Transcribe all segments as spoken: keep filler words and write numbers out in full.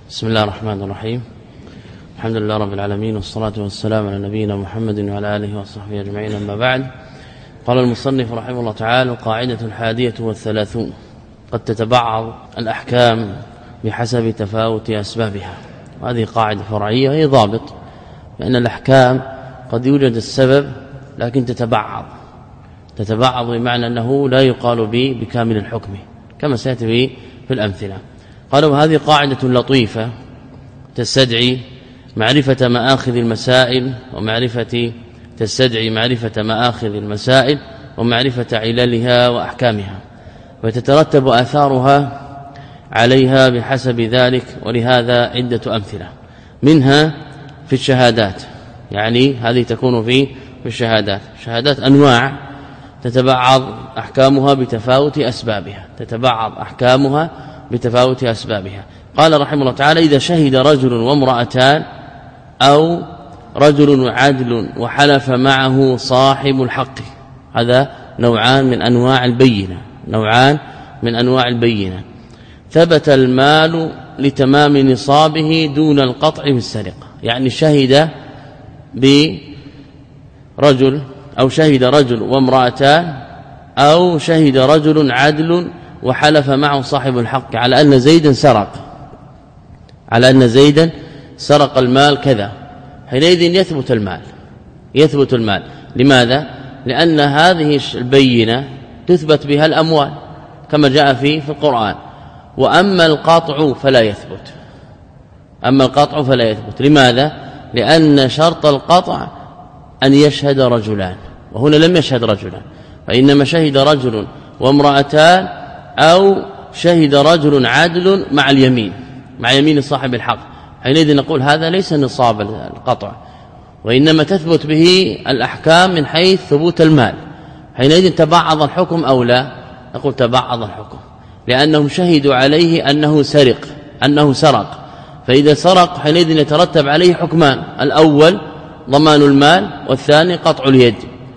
بسم الله الرحمن الرحيم. الحمد لله رب العالمين، والصلاة والسلام على نبينا محمد وعلى آله وصحبه أجمعين. أما بعد، قال المصنف رحمه الله تعالى: القاعدة الحادية والثلاثون: قد تتبعض الأحكام بحسب تفاوت أسبابها. هذه قاعدة فرعية، هي ضابط، لأن الأحكام قد يوجد السبب لكن تتبعض تتبعض بمعنى أنه لا يقال به بكامل الحكم كما سيأتي في الأمثلة. قالوا هذه قاعدة لطيفة تستدعي معرفة مآخذ المسائل ومعرفة تستدعي معرفة مآخذ المسائل ومعرفة عللها وأحكامها، وتترتب آثارها عليها بحسب ذلك. ولهذا عدة أمثلة، منها في الشهادات، يعني هذه تكون في في الشهادات. الشهادات أنواع تتبعض أحكامها بتفاوت أسبابها تتبعض أحكامها بتفاوت أسبابها. قال رحمه الله تعالى: إذا شهد رجل وامرأتان أو رجل عدل وحلف معه صاحب الحق، هذا نوعان من أنواع البينة نوعان من أنواع البينة ثبت المال لتمام نصابه دون القطع في السرقة. يعني شهد برجل أو شهد رجل وامرأتان أو شهد رجل عدل وحلف معه صاحب الحق على أن زيدا سرق على أن زيدا سرق المال كذا، حينئذ يثبت المال يثبت المال لماذا؟ لأن هذه البينة تثبت بها الأموال كما جاء في في القرآن. وأما القطع فلا يثبت أما القطع فلا يثبت لماذا؟ لأن شرط القطع أن يشهد رجلان، وهنا لم يشهد رجلان، فإنما شهد رجل وامرأتان أو شهد رجل عدل مع اليمين مع يمين صاحب الحق. حينئذ نقول هذا ليس نصاب القطع، وإنما تثبت به الأحكام من حيث ثبوت المال. حينئذ تبعض الحكم أو لا؟ نقول تبعض الحكم، لأنهم شهدوا عليه أنه سرق أنه سرق فإذا سرق حينئذ يترتب عليه حكمان: الأول ضمان المال، والثاني قطع اليد.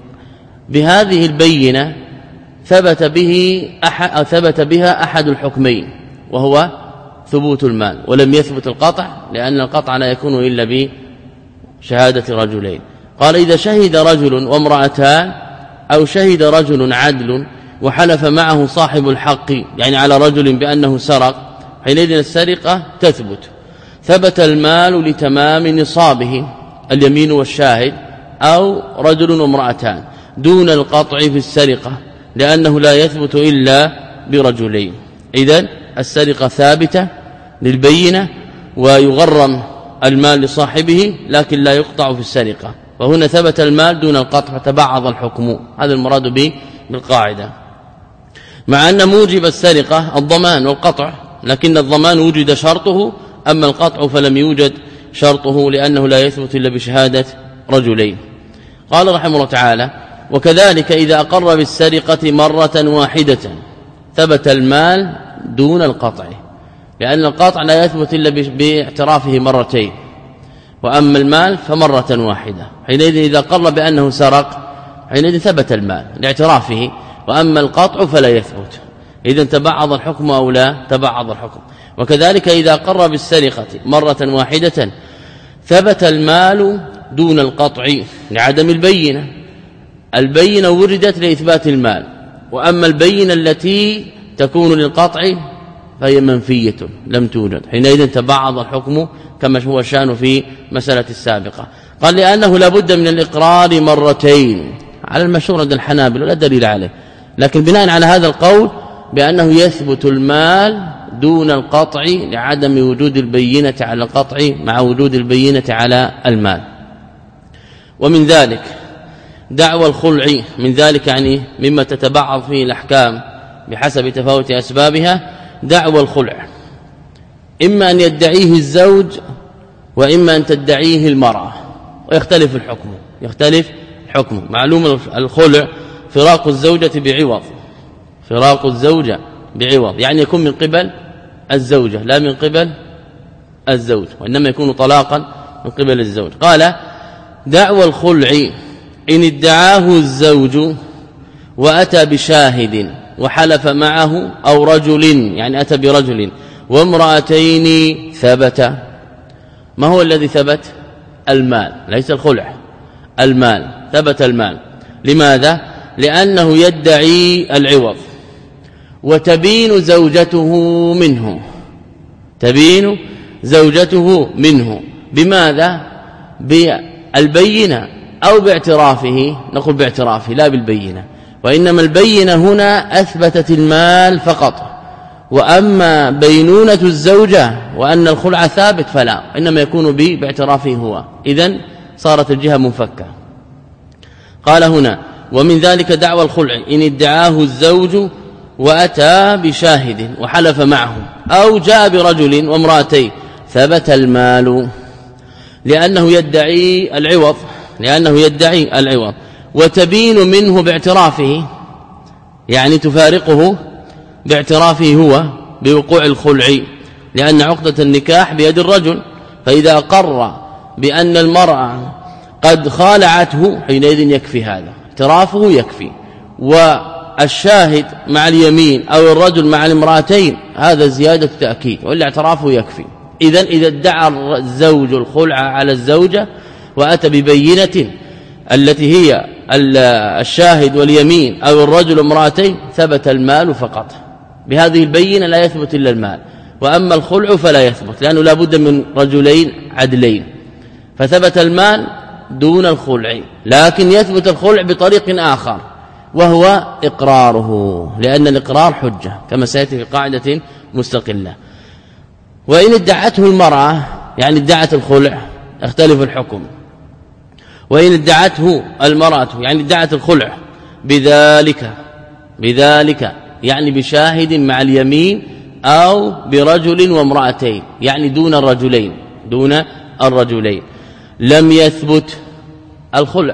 بهذه البينة ثبت به أحد ثبت بها أحد الحكمين، وهو ثبوت المال، ولم يثبت القطع، لأن القطع لا يكون إلا بشهادة رجلين. قال: إذا شهد رجل وامرأتان أو شهد رجل عدل وحلف معه صاحب الحق، يعني على رجل بأنه سرق، حينئذ السرقة تثبت. ثبت المال لتمام نصابه، اليمين والشاهد، أو رجل وامرأتان، دون القطع في السرقة، لأنه لا يثبت إلا برجلين. إذن السرقة ثابتة للبينة، ويغرم المال لصاحبه، لكن لا يقطع في السرقة. وهنا ثبت المال دون القطع فتبعض الحكم، هذا المراد به بالقاعدة. مع أن موجب السرقة الضمان والقطع، لكن الضمان وجد شرطه، أما القطع فلم يوجد شرطه، لأنه لا يثبت إلا بشهادة رجلين. قال رحمه الله تعالى: وكذلك إذا أقر بالسرقة مرة واحدة ثبت المال دون القطع، لأن القطع لا يثبت إلا باعترافه مرتين، وأما المال فمرة واحدة. حينئذ إذا أقر بأنه سرق حينئذ ثبت المال لاعترافه، وأما القطع فلا يثبت. إذن تبعض الحكم أو لا؟ تبعض الحكم. وكذلك إذا أقر بالسرقة مرة واحدة ثبت المال دون القطع لعدم البينة. البينة وردت لإثبات المال، وأما البينة التي تكون للقطع فهي منفية لم توجد. حينئذ تبعض الحكم كما هو شأن في مسألة السابقة. قال: لأنه لا بد من الإقرار مرتين، على المشهور عند الحنابلة ولا دليل عليه، لكن بناء على هذا القول بأنه يثبت المال دون القطع لعدم وجود البينة على القطع مع وجود البينة على المال. ومن ذلك دعوى الخلع، من ذلك يعني مما تتبعض فيه الأحكام بحسب تفاوت أسبابها دعوى الخلع، إما أن يدعيه الزوج وإما أن تدعيه المرأة، ويختلف الحكم يختلف الحكم. معلوم الخلع فراق الزوجة بعوض فراق الزوجة بعوض، يعني يكون من قبل الزوجة لا من قبل الزوج، وإنما يكون طلاقا من قبل الزوج. قال: دعوى الخلع إن ادعاه الزوج وأتى بشاهد وحلف معه، أو رجل يعني أتى برجل وامرأتين ثبت. ما هو الذي ثبت؟ المال، ليس الخلع، المال، ثبت المال. لماذا؟ لأنه يدعي العوض وتبين زوجته منه، تبين زوجته منه بماذا؟ بالبينة أو باعترافه. نقول باعترافه لا بالبينة، وإنما البينة هنا أثبتت المال فقط، وأما بينونة الزوجة وأن الخلع ثابت فلا، إنما يكون باعترافه هو. إذن صارت الجهة منفكة. قال هنا ومن ذلك دعوى الخلع إن ادعاه الزوج وأتى بشاهد وحلف معه أو جاء برجل وامرأتين ثبت المال، لأنه يدعي العوض، لأنه يدعي العوض وتبين منه باعترافه، يعني تفارقه باعترافه هو بوقوع الخلع، لأن عقدة النكاح بيد الرجل، فإذا أقر بأن المرأة قد خالعته حينئذ يكفي هذا، اعترافه يكفي. والشاهد مع اليمين أو الرجل مع الامرأتين هذا زيادة تأكيد، وإلا اعترافه يكفي. إذن إذا ادعى الزوج الخلع على الزوجة وأتى ببينة التي هي الشاهد واليمين أو الرجل وامرأتين ثبت المال فقط. بهذه البينة لا يثبت إلا المال، وأما الخلع فلا يثبت، لأنه لا بد من رجلين عدلين، فثبت المال دون الخلع. لكن يثبت الخلع بطريق آخر وهو إقراره، لأن الإقرار حجة كما سيأتي في قاعدة مستقلة. وإن ادعته المرأة يعني ادعت الخلع اختلف الحكم، وإن ادعته المرأة يعني ادعت الخلع بذلك بذلك يعني بشاهد مع اليمين أو برجل وامرأتين يعني دون الرجلين دون الرجلين لم يثبت الخلع،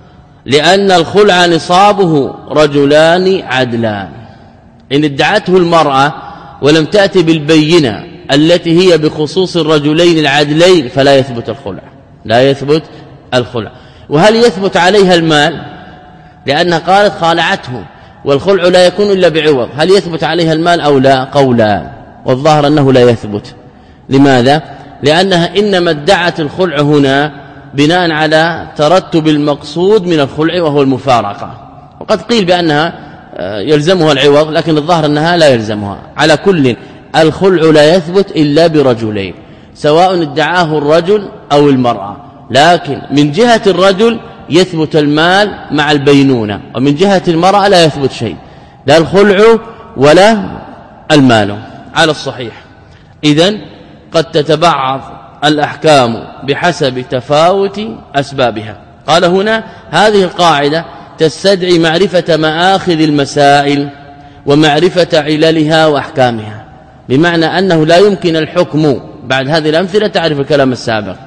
لأن الخلع نصابه رجلان عدلان. إن ادعته المرأة ولم تأتي بالبينة التي هي بخصوص الرجلين العدلين فلا يثبت الخلع، لا يثبت الخلع. وهل يثبت عليها المال؟ لأنها قالت خالعته، والخلع لا يكون إلا بعوض، هل يثبت عليها المال أو لا؟ قولان، والظاهر أنه لا يثبت. لماذا؟ لأنها إنما ادعت الخلع هنا بناء على ترتب المقصود من الخلع وهو المفارقة، وقد قيل بأنها يلزمها العوض، لكن الظاهر أنها لا يلزمها. على كل الخلع لا يثبت إلا برجلين، سواء ادعاه الرجل أو المرأة، لكن من جهة الرجل يثبت المال مع البينونة، ومن جهة المرأة لا يثبت شيء، لا الخلع ولا المال على الصحيح. إذن قد تتبعض الأحكام بحسب تفاوت أسبابها. قال هنا هذه القاعدة تستدعي معرفة مآخذ المسائل ومعرفة عللها وأحكامها، بمعنى أنه لا يمكن الحكم بعد هذه الأمثلة، تعرف الكلام السابق،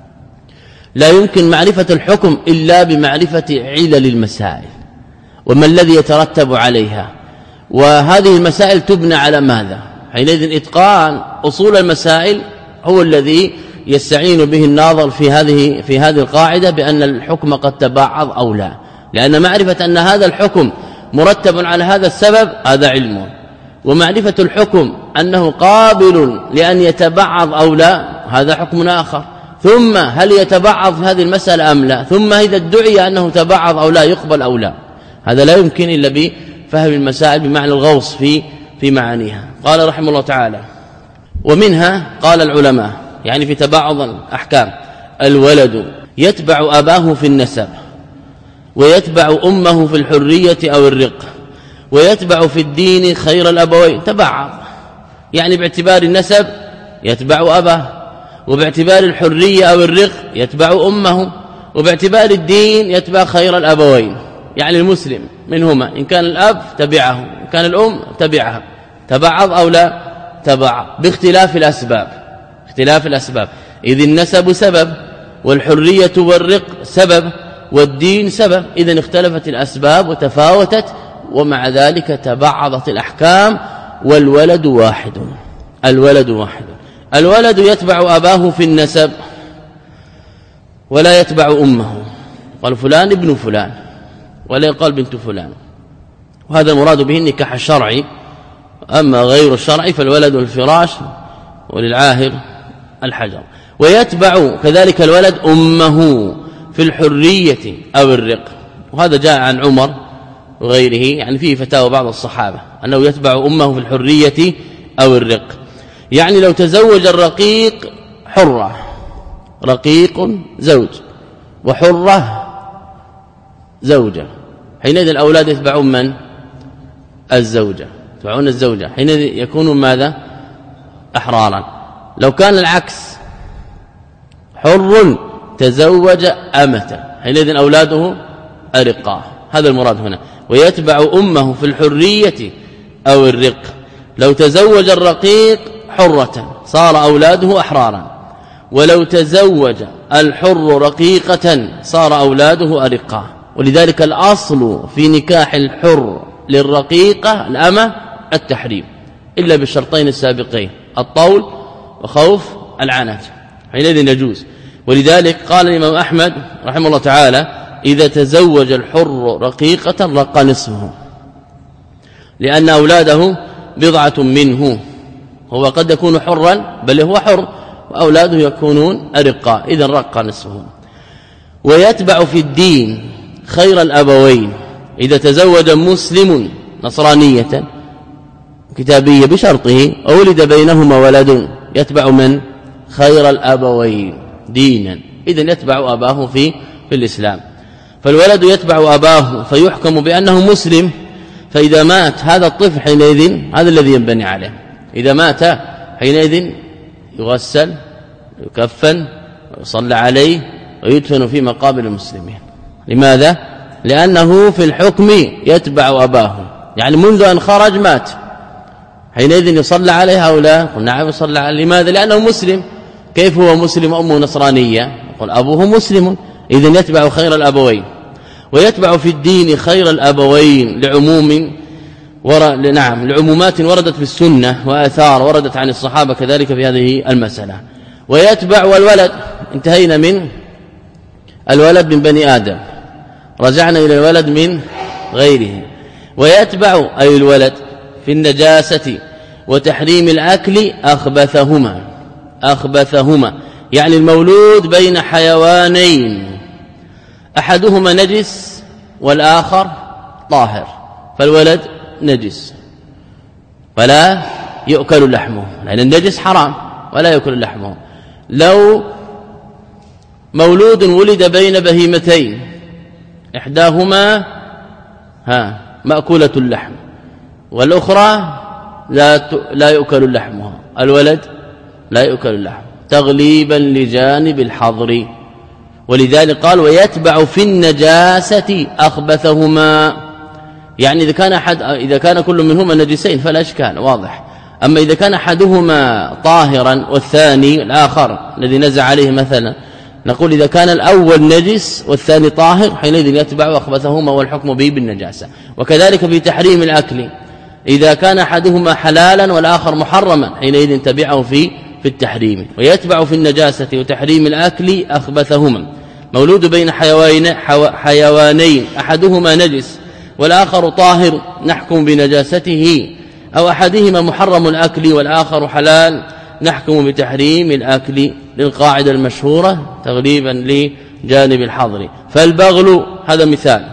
لا يمكن معرفة الحكم إلا بمعرفة علل المسائل وما الذي يترتب عليها، وهذه المسائل تبنى على ماذا؟ حينئذ إتقان أصول المسائل هو الذي يستعين به الناظر في هذه في هذه القاعدة بأن الحكم قد تبعض أو لا، لأن معرفة أن هذا الحكم مرتب على هذا السبب هذا علم، ومعرفة الحكم أنه قابل لأن يتبعض أو لا هذا حكم آخر. ثم هل يتبعض في هذه المسألة أم لا؟ ثم إذا ادعي أنه تبعض أو لا يقبل أو لا، هذا لا يمكن إلا بفهم المسائل بمعنى الغوص في في معانيها. قال رحمه الله تعالى ومنها قال العلماء يعني في تبعض الأحكام الولد يتبع أباه في النسب، ويتبع أمه في الحرية أو الرق، ويتبع في الدين خير الأبوين. تبعض يعني باعتبار النسب يتبع أباه، وباعتبار الحرية أو الرق يتبع أمه، وباعتبار الدين يتبع خير الأبوين، يعني المسلم منهما إن كان الأب تبعه إن كان الأم تبعها. تبعض أو لا؟ تبع باختلاف الأسباب، اختلاف الأسباب، إذ النسب سبب والحرية والرق سبب والدين سبب، إذن اختلفت الأسباب وتفاوتت، ومع ذلك تبعضت الأحكام. والولد واحد، الولد واحد. الولد يتبع أباه في النسب ولا يتبع أمه، قال فلان ابن فلان ولا يقال بنت فلان، وهذا المراد به النكاح الشرعي. أما غير الشرعي فالولد والفراش وللعاهر الحجر. ويتبع كذلك الولد أمه في الحرية أو الرق، وهذا جاء عن عمر وغيره، يعني فيه فتاوى بعض الصحابة أنه يتبع أمه في الحرية أو الرق. يعني لو تزوج الرقيق حرة، رقيق زوج وحرة زوجة، حينئذ الأولاد يتبعون من؟ الزوجة، يتبعون الزوجة، حينئذ يكونون ماذا؟ أحرارا. لو كان العكس حر تزوج أمة، حينئذ أولاده أرقاء، هذا المراد هنا. ويتبع أمه في الحرية أو الرق، لو تزوج الرقيق حرة صار أولاده أحرارا، ولو تزوج الحر رقيقة صار أولاده أرقاء. ولذلك الأصل في نكاح الحر للرقيقة الأمة التحريم، إلا بالشرطين السابقين، الطول وخوف العنت، حينئذ يجوز. ولذلك قال الإمام أحمد رحمه الله تعالى: إذا تزوج الحر رقيقة رق نصفه، لأن أولاده بضعة منه، هو قد يكون حرا بل هو حر، وأولاده يكونون أرقاء، إذا رق نصفه. ويتبع في الدين خير الأبوين، إذا تزوج مسلم نصرانية كتابية بشرطه وولد بينهما ولد، يتبع من؟ خير الأبوين دينا، إذن يتبع أباه في في الإسلام. فالولد يتبع أباه فيحكم بأنه مسلم، فإذا مات هذا الطفل حينئذ هذا الذي ينبني عليه، إذا مات حينئذ يغسل يكفن ويصلى عليه ويدفن في مقابر المسلمين. لماذا؟ لأنه في الحكم يتبع أباه، يعني منذ أن خرج مات، حينئذ يصلى عليه أو لا؟ قل نعم يصلى عليه. لماذا؟ لأنه مسلم. كيف هو مسلم أمه نصرانية؟ قل أبوه مسلم، إذن يتبع خير الأبوين. ويتبع في الدين خير الأبوين لعموم ور... نعم لعمومات وردت في السنة وآثار وردت عن الصحابة كذلك في هذه المسألة. ويتبع والولد، انتهينا من الولد من بني آدم، رجعنا إلى الولد من غيره. ويتبع أي الولد في النجاسة وتحريم الأكل أخبثهما، أخبثهما يعني المولود بين حيوانين أحدهما نجس والآخر طاهر، فالولد نجس فلا يؤكل لحمه، لأن النجس حرام ولا يؤكل لحمه. لو مولود ولد بين بهيمتين إحداهما ها مأكولة اللحم والأخرى لا لا يؤكل لحمها، الولد لا يؤكل اللحم تغليبا لجانب الحظر. ولذلك قال: ويتبع في النجاسة أخبثهما، يعني إذا كان أحد إذا كان كل منهما نجسين فلا إشكال واضح، أما إذا كان أحدهما طاهرا والثاني الآخر الذي نزع عليه مثلا، نقول إذا كان الأول نجس والثاني طاهر حينئذ يتبع أخبثهما والحكم به بالنجاسة. وكذلك في تحريم الأكل، إذا كان أحدهما حلالا والآخر محرما حينئذ تبعه في في التحريم. ويتبع في النجاسة وتحريم الأكل أخبثهما، مولود بين حيوانين حيوانين أحدهما نجس والآخر طاهر نحكم بنجاسته، أو أحدهما محرم الأكل والآخر حلال نحكم بتحريم الأكل، للقاعدة المشهورة تغليبا لجانب الحظر. فالبغل هذا مثال،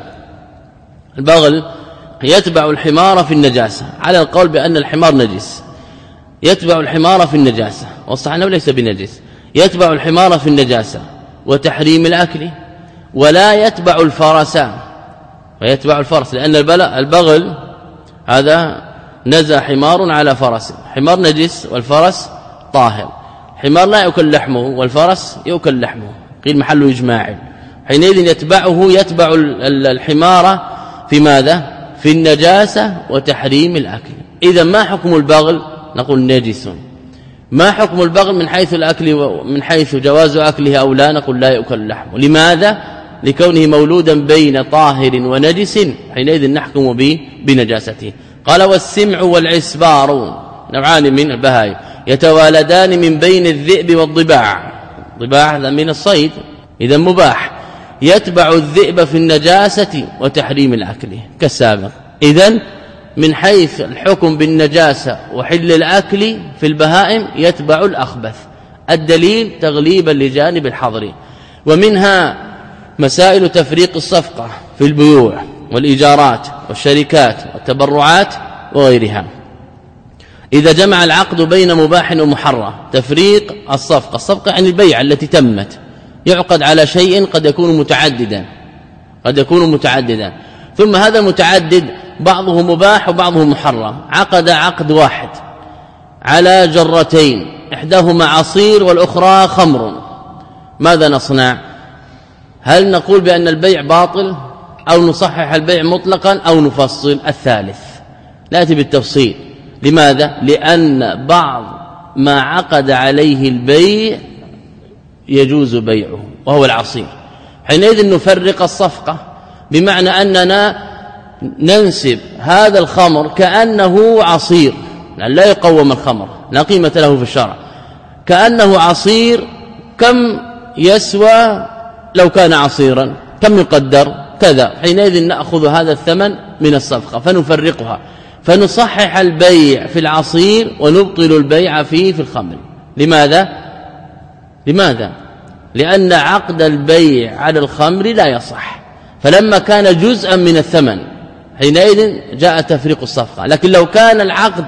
البغل يتبع الحمار في النجاسة، على القول بأن الحمار نجس، يتبع الحمار في النجاسة، والصحيح أنه ليس بنجس، يتبع الحمار في النجاسة وتحريم الأكل، ولا يتبع الفرس، ويتبع الفرس لأن البغل هذا نزع حمار على فرس، حمار نجس والفرس طاهر، حمار لا يؤكل لحمه والفرس يؤكل لحمه، قيل محله إجماع، حينئذ يتبعه يتبع الحمار في ماذا؟ في النجاسة وتحريم الأكل. إذا ما حكم البغل؟ نقول نجس. ما حكم البغل من حيث الأكل ومن حيث جواز أكله أو لا؟ نقول لا يؤكل لحمه. لماذا؟ لكونه مولودا بين طاهر ونجس، حينئذ نحكم به بنجاسته. قال: والسمع والعسبار نوعان من البهائم يتوالدان من بين الذئب والضباع، ضباع هذا من الصيد إذا مباح، يتبع الذئب في النجاسة وتحريم الأكل كالسابق. إذن من حيث الحكم بالنجاسة وحل الأكل في البهائم يتبع الأخبث. الدليل تغليبا لجانب الحظر. ومنها مسائل تفريق الصفقة في البيوع والإيجارات والشركات والتبرعات وغيرها. إذا جمع العقد بين مباح ومحرم، تفريق الصفقة. الصفقة عن البيع التي تمت، يعقد على شيء قد يكون متعددا قد يكون متعددا ثم هذا المتعدد بعضه مباح وبعضه محرم. عقد عقد واحد على جرتين، إحداهما عصير والأخرى خمر، ماذا نصنع؟ هل نقول بأن البيع باطل أو نصحح البيع مطلقا أو نفصل؟ الثالث نأتي بالتفصيل. لماذا؟ لأن بعض ما عقد عليه البيع يجوز بيعه وهو العصير، حينئذ نفرق الصفقة، بمعنى أننا ننسب هذا الخمر كأنه عصير، يعني لا يقوم الخمر، لا قيمة له في الشرع، كأنه عصير. كم يسوى لو كان عصيرا؟ كم يقدر؟ كذا. حينئذ نأخذ هذا الثمن من الصفقة فنفرقها، فنصحح البيع في العصير ونبطل البيع فيه في الخمر. لماذا؟ لماذا؟ لأن عقد البيع على الخمر لا يصح، فلما كان جزءا من الثمن حينئذ جاء تفريق الصفقة. لكن لو كان العقد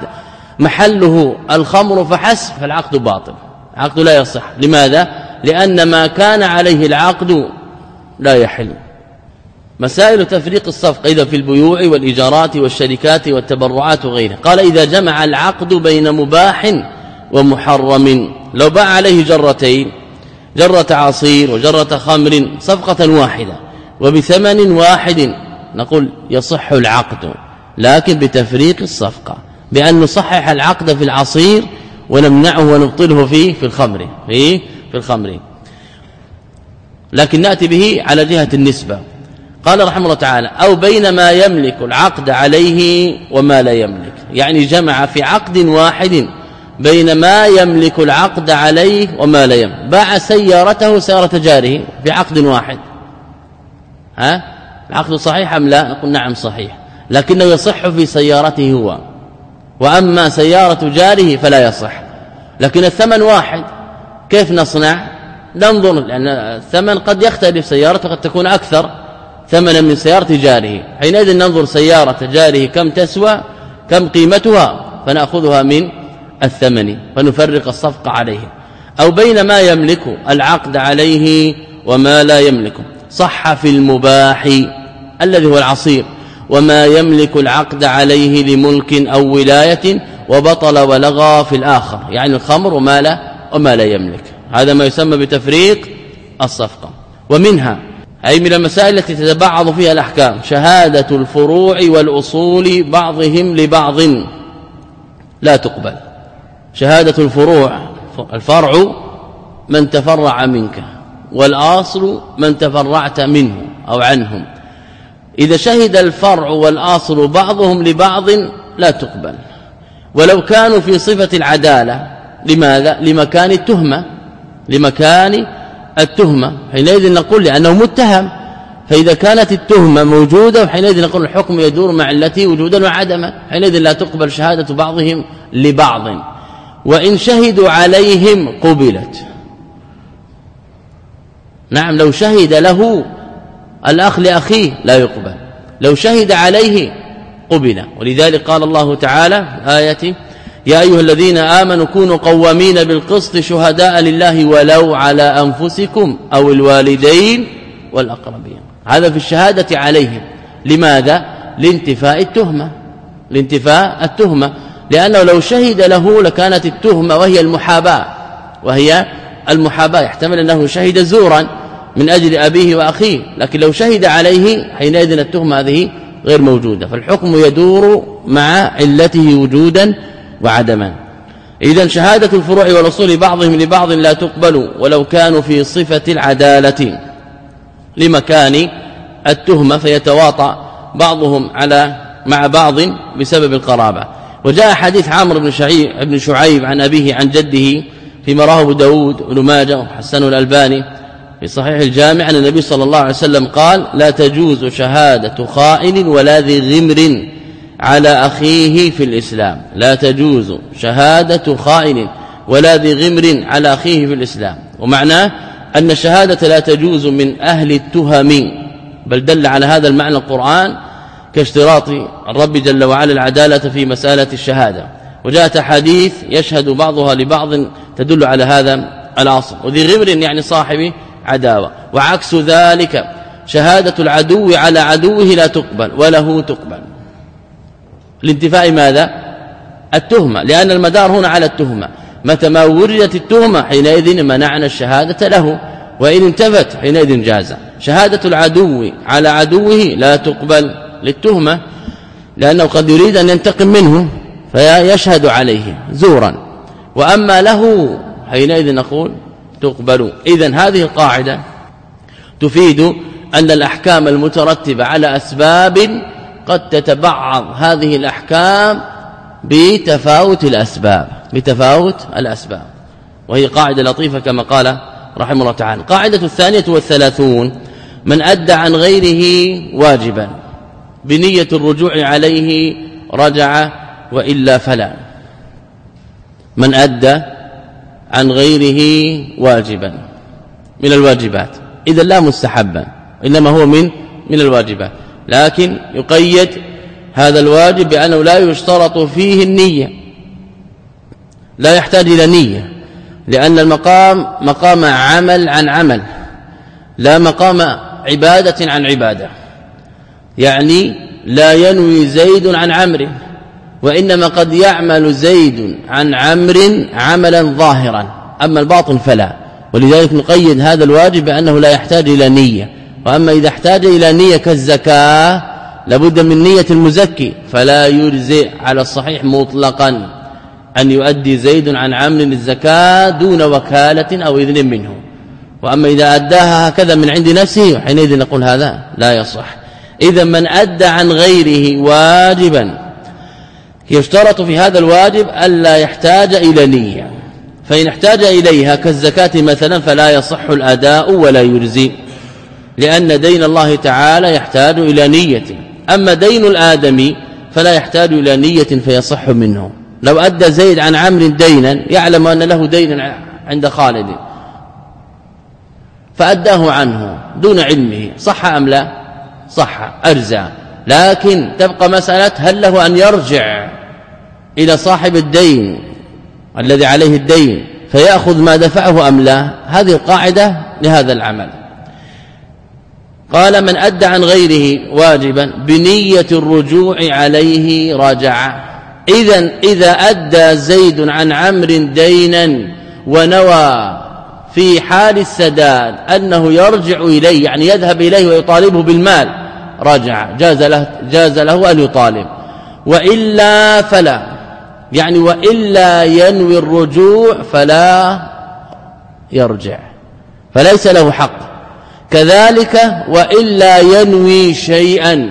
محله الخمر فحسب فالعقد باطل، العقد لا يصح. لماذا؟ لأن ما كان عليه العقد لا يحل. مسائل تفريق الصفقة إذا في البيوع والإيجارات والشركات والتبرعات وغيرها. قال إذا جمع العقد بين مباح ومحرم، لو باع عليه جرتين، جرة عصير وجرة خمر صفقة واحدة وبثمن واحد، نقول يصح العقد، لكن بتفريق الصفقة، بأن نصحح العقد في العصير ونمنعه ونبطله فيه في الخمر في في الخمر لكن نأتي به على جهة النسبة. قال رحمه الله تعالى: أو بين ما يملك العقد عليه وما لا يملك، يعني جمع في عقد واحد بين ما يملك العقد عليه وما لا يملك. باع سيارته سيارة جاره في عقد واحد، ها العقد صحيح أم لا؟ نقول نعم صحيح، لكنه يصح في سيارته هو، وأما سيارة جاره فلا يصح. لكن الثمن واحد، كيف نصنع؟ ننظر، لأن الثمن قد يختلف، سيارته قد تكون أكثر ثمنا من سيارة جاره، حينئذ ننظر سيارة جاره كم تسوى، كم قيمتها، فنأخذها من الثمن فنفرق الصفقة عليه. أو بين ما يملك العقد عليه وما لا يملكه، صح في المباح الذي هو العصير، وما يملك العقد عليه لملك أو ولاية، وبطل ولغى في الآخر، يعني الخمر وما لا وما لا يملك. هذا ما يسمى بتفريق الصفقة. ومنها أي من المسائل التي تتبعض فيها الأحكام شهادة الفروع والأصول بعضهم لبعض لا تقبل. شهادة الفروع، الفرع من تفرع منك، والأصل من تفرعت منه أو عنهم. إذا شهد الفرع والأصل بعضهم لبعض لا تقبل، ولو كانوا في صفة العدالة. لماذا؟ لمكان التهمة، لمكان التهمة حينئذ نقول لأنه متهم، فإذا كانت التهمة موجودة حينئذ نقول الحكم يدور مع التي وجودا وعدما، حينئذ لا تقبل شهادة بعضهم لبعض. وإن شهدوا عليهم قبلت. نعم، لو شهد له الأخ لأخيه لا يقبل، لو شهد عليه قبل. ولذلك قال الله تعالى آية: يا أيها الذين آمنوا كونوا قوامين بالقسط شهداء لله ولو على أنفسكم أو الوالدين والأقربين. هذا في الشهادة عليهم. لماذا؟ لانتفاء التهمة، لانتفاء التهمة، لأنه لو شهد له لكانت التهمة وهي المحاباة، وهي المحاباة يحتمل أنه شهد زورا من أجل أبيه وأخيه، لكن لو شهد عليه حينئذ التهمة هذه غير موجودة، فالحكم يدور مع علته وجودا وعدما. إذن شهادة الفروع والأصول بعضهم لبعض لا تقبل ولو كانوا في صفة العدالة لمكان التهمة، فيتواطأ بعضهم على مع بعض بسبب القرابة. وجاء حديث عمرو بن شعيب بن شعيب عن أبيه عن جده فيما رواه أبو داود بن ماجه وحسنه الألباني في صحيح الجامع أن النبي صلى الله عليه وسلم قال: لا تجوز شهادة خائن ولا ذي غمر على أخيه في الإسلام، لا تجوز شهادة خائن ولا ذي غمر على أخيه في الإسلام. ومعناه أن الشهادة لا تجوز من أهل التهم، بل دل على هذا المعنى القرآن كاشتراط الرب جل وعلا العدالة في مسألة الشهادة. وجاءت حديث يشهد بعضها لبعض تدل على هذا الأصل. وذي غمر يعني صاحب عداوة. وعكس ذلك شهادة العدو على عدوه لا تقبل وله تقبل، لانتفاء ماذا؟ التهمة، لأن المدار هنا على التهمة. متى ما وردت التهمة حينئذ منعنا الشهادة له، وإن انتفت حينئذ جاز. شهادة العدو على عدوه لا تقبل للتهمة، لأنه قد يريد أن ينتقم منه فيشهد عليه زورا، وأما له حينئذ نقول تقبل. إذن هذه القاعدة تفيد أن الأحكام المترتبة على أسباب قد تتبعض هذه الأحكام بتفاوت الأسباب بتفاوت الأسباب وهي قاعدة لطيفة كما قال رحمه الله تعالى. القاعدة الثانية والثلاثون: من أدى عن غيره واجبا بنية الرجوع عليه رجع وإلا فلا. من أدى عن غيره واجبا من الواجبات، إذا لا مستحبا، إنما هو من من الواجبات، لكن يقيد هذا الواجب بأنه لا يشترط فيه النية، لا يحتاج إلى نية، لأن المقام مقام عمل عن عمل لا مقام عبادة عن عبادة. يعني لا ينوي زيد عن عمرو، وإنما قد يعمل زيد عن عمرو عملا ظاهرا، أما الباطن فلا. ولذلك نقيد هذا الواجب بأنه لا يحتاج إلى نية. وأما إذا احتاج إلى نية كالزكاة لابد من نية المزكي، فلا يجزئ على الصحيح مطلقا أن يؤدي زيد عن عمرو الزكاة دون وكالة أو إذن منه. وأما إذا أداها هكذا من عند نفسه حينئذ نقول هذا لا يصح. إذا من أدى عن غيره واجبا يشترط في هذا الواجب ألا يحتاج إلى نية، فإن احتاج إليها كالزكاة مثلا فلا يصح الأداء ولا يجزي، لأن دين الله تعالى يحتاج إلى نية. أما دين الآدمي فلا يحتاج إلى نية فيصح منه. لو أدى زيد عن عمرو دينا يعلم أن له دين عند خالد فأداه عنه دون علمه، صح أم لا؟ صح، أرزى. لكن تبقى مسألة هل له أن يرجع إلى صاحب الدين الذي عليه الدين فيأخذ ما دفعه أم لا؟ هذه القاعدة لهذا العمل. قال: من أدى عن غيره واجبا بنية الرجوع عليه رجع. إذن إذا أدى زيد عن عمرو دينا ونوى في حال السداد أنه يرجع إليه، يعني يذهب إليه ويطالبه بالمال، رجع، جاز له, جاز له أن يطالب. وإلا فلا، يعني وإلا ينوي الرجوع فلا يرجع، فليس له حق. كذلك وإلا ينوي شيئا،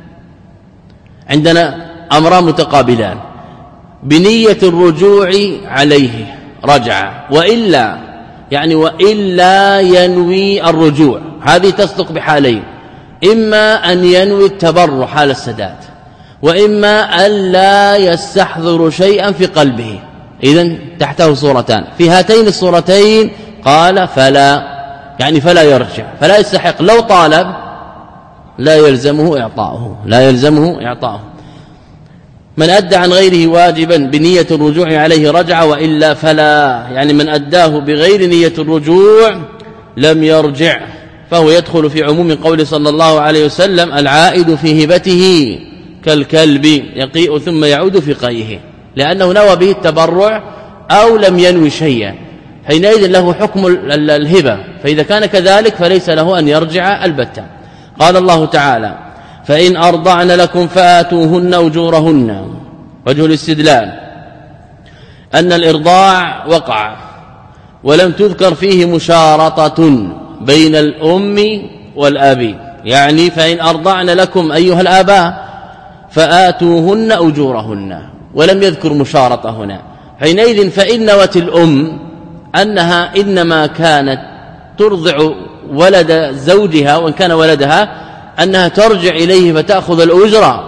عندنا أمران متقابلان: بنية الرجوع عليه رجع، وإلا يعني وإلا ينوي الرجوع. هذه تصدق بحالين: إما أن ينوي التبرع حال السداد، وإما أن لا يستحضر شيئا في قلبه. إذن تحته صورتان، في هاتين الصورتين قال فلا، يعني فلا يرجع، فلا يستحق. لو طالب لا يلزمه إعطاؤه، لا يلزمه إعطاؤه. من أدى عن غيره واجبا بنية الرجوع عليه رجع، وإلا فلا، يعني من أداه بغير نية الرجوع لم يرجع، فهو يدخل في عموم قول صلى الله عليه وسلم: العائد في هبته كالكلب يقيء ثم يعود في قيئه، لأنه نوى به التبرع أو لم ينوي شيئا، حينئذ له حكم الهبة. فإذا كان كذلك فليس له أن يرجع البتة. قال الله تعالى: فإن أرضعن لكم فآتوهن أجورهن. وجه الاستدلال أن الإرضاع وقع ولم تذكر فيه مشارطة بين الأم والأب، يعني فإن أرضعن لكم أيها الآباء فآتوهن أجورهن، ولم يذكر مشارطة هنا. حينئذ فإن نوت الأم أنها إنما كانت ترضع ولد زوجها وإن كان ولدها، أنها ترجع إليه فتأخذ الأجرة،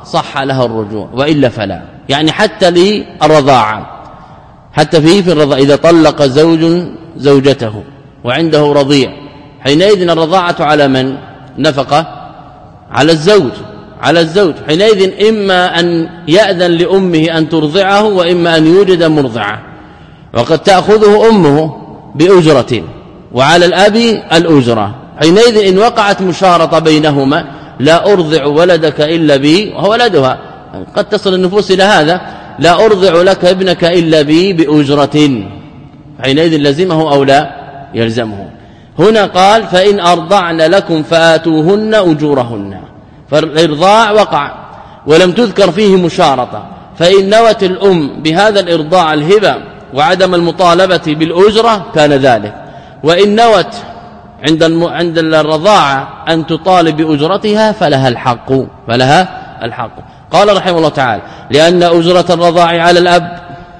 صح لها الرجوع وإلا فلا. يعني حتى للرضاعة، حتى فيه في الرضاعة إذا طلق زوج زوجته وعنده رضيع، حينئذ الرضاعة على من؟ نفقة على الزوج، على الزوج. حينئذ إما أن يأذن لأمه أن ترضعه وإما أن يوجد مرضعة، وقد تأخذه أمه بأجرة وعلى الأب الأجرة. حينئذ إن وقعت مشارطة بينهما لا أرضع ولدك إلا بي، وهو ولدها، قد تصل النفوس إلى هذا، لا أرضع لك ابنك إلا بي بأجرة، حينئذ لزمه أو لا يلزمه. هنا قال فإن أرضعن لكم فآتوهن أجورهن، فالإرضاع وقع ولم تذكر فيه مشارطة، فإن نوت الأم بهذا الإرضاع الهبة وعدم المطالبة بالأجرة كان ذلك، وإن نوت عند عند الرضاعة أن تطالب بأجرتها فلها الحق، فلها الحق. قال رحمه الله تعالى لأن أجرة الرضاع على الأب،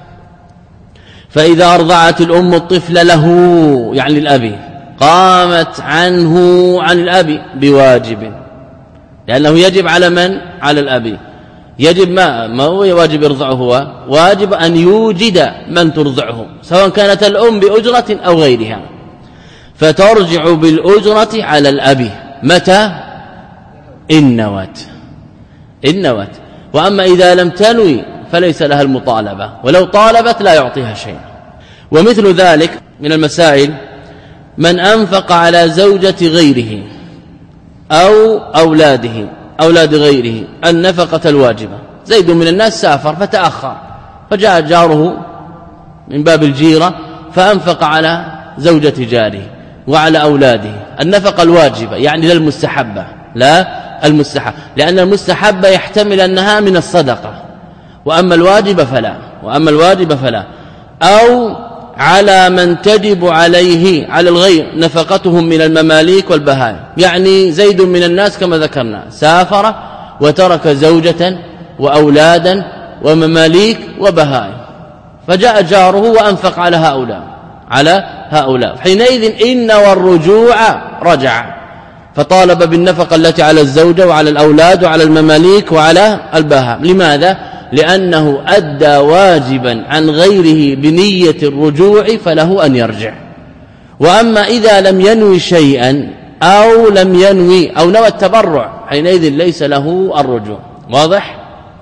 فإذا أرضعت الأم الطفل له يعني الأب قامت عنه عن الأب بواجب، لأنه يجب على من؟ على الأب. يجب ما ما هو واجب يرضعه؟ هو واجب أن يوجد من ترضعه، سواء كانت الأم بأجرة أو غيرها، فترجع بالأجرة على الأب متى؟ إن نوت، إن نوت. وأما إذا لم تنوي فليس لها المطالبة، ولو طالبت لا يعطيها شيء. ومثل ذلك من المسائل من أنفق على زوجة غيره أو أولاده، أولاد غيره، النفقة الواجبة. زيد من الناس سافر فتأخر، فجاء جاره من باب الجيرة فأنفق على زوجة جاره وعلى أولاده النفقة الواجبة، يعني لا المستحبة، لا المستحب، لأن المستحبة يحتمل أنها من الصدقة، وأما الواجب فلا، وأما الواجب فلا. أو على من تجب عليه على الغير نفقتهم من المماليك والبهائم، يعني زيد من الناس كما ذكرنا سافر وترك زوجة وأولادا ومماليك وبهائم، فجاء جاره وأنفق على هؤلاء على هؤلاء حينئذ إن والرجوع رجع، فطالب بالنفقة التي على الزوجة وعلى الأولاد وعلى المماليك وعلى البهائم. لماذا؟ لأنه أدى واجبا عن غيره بنية الرجوع فله أن يرجع. وأما إذا لم ينوي شيئا أو لم ينوي أو نوى التبرع حينئذ ليس له الرجوع. واضح؟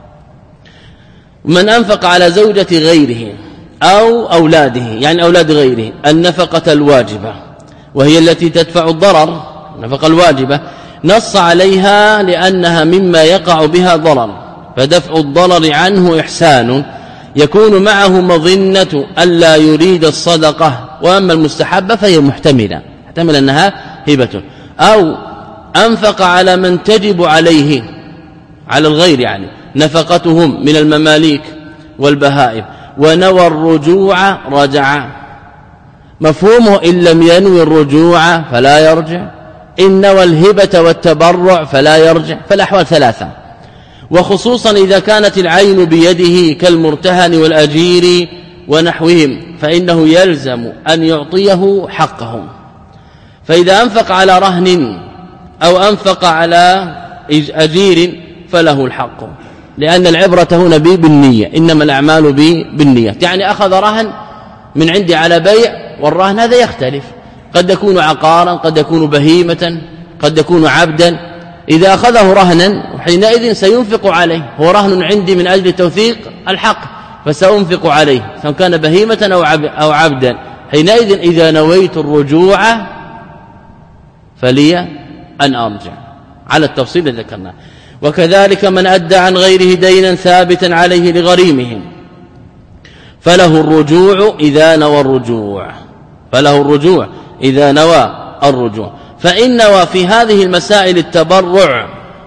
من أنفق على زوجة غيره أو أولاده، يعني أولاد غيره، النفقة الواجبة وهي التي تدفع الضرر، النفقة الواجبة نص عليها لأنها مما يقع بها ضرر، فدفع الضرر عنه إحسان يكون معه مظنة ألا يريد الصدقة. وأما المستحبة فهي محتملة، محتمل أنها هبة. أو أنفق على من تجب عليه على الغير، يعني نفقتهم من المماليك والبهائم، ونوى الرجوع رجع. مفهومه إن لم ينوي الرجوع فلا يرجع، إن نوى الهبة والتبرع فلا يرجع. فالأحوال ثلاثة، وخصوصا إذا كانت العين بيده كالمرتهن والأجير ونحوهم فإنه يلزم أن يعطيه حقهم. فإذا أنفق على رهن أو أنفق على أجير فله الحق، لأن العبرة هنا بي بالنية، إنما الأعمال بي بالنية. يعني أخذ رهن من عندي على بيع، والرهن هذا يختلف، قد يكون عقارا، قد يكون بهيمة، قد يكون عبدا. إذا أخذه رهنا حينئذ سينفق عليه، هو رهن عندي من أجل توثيق الحق فسأنفق عليه سواء كان بهيمة أو عبدا. حينئذ إذا نويت الرجوع فلي أن أرجع على التفصيل الذي ذكرناه. وكذلك من أدى عن غيره دينا ثابتا عليه لغريمه فله الرجوع إذا نوى الرجوع، فله الرجوع إذا نوى الرجوع. فإن نوى في هذه المسائل التبرع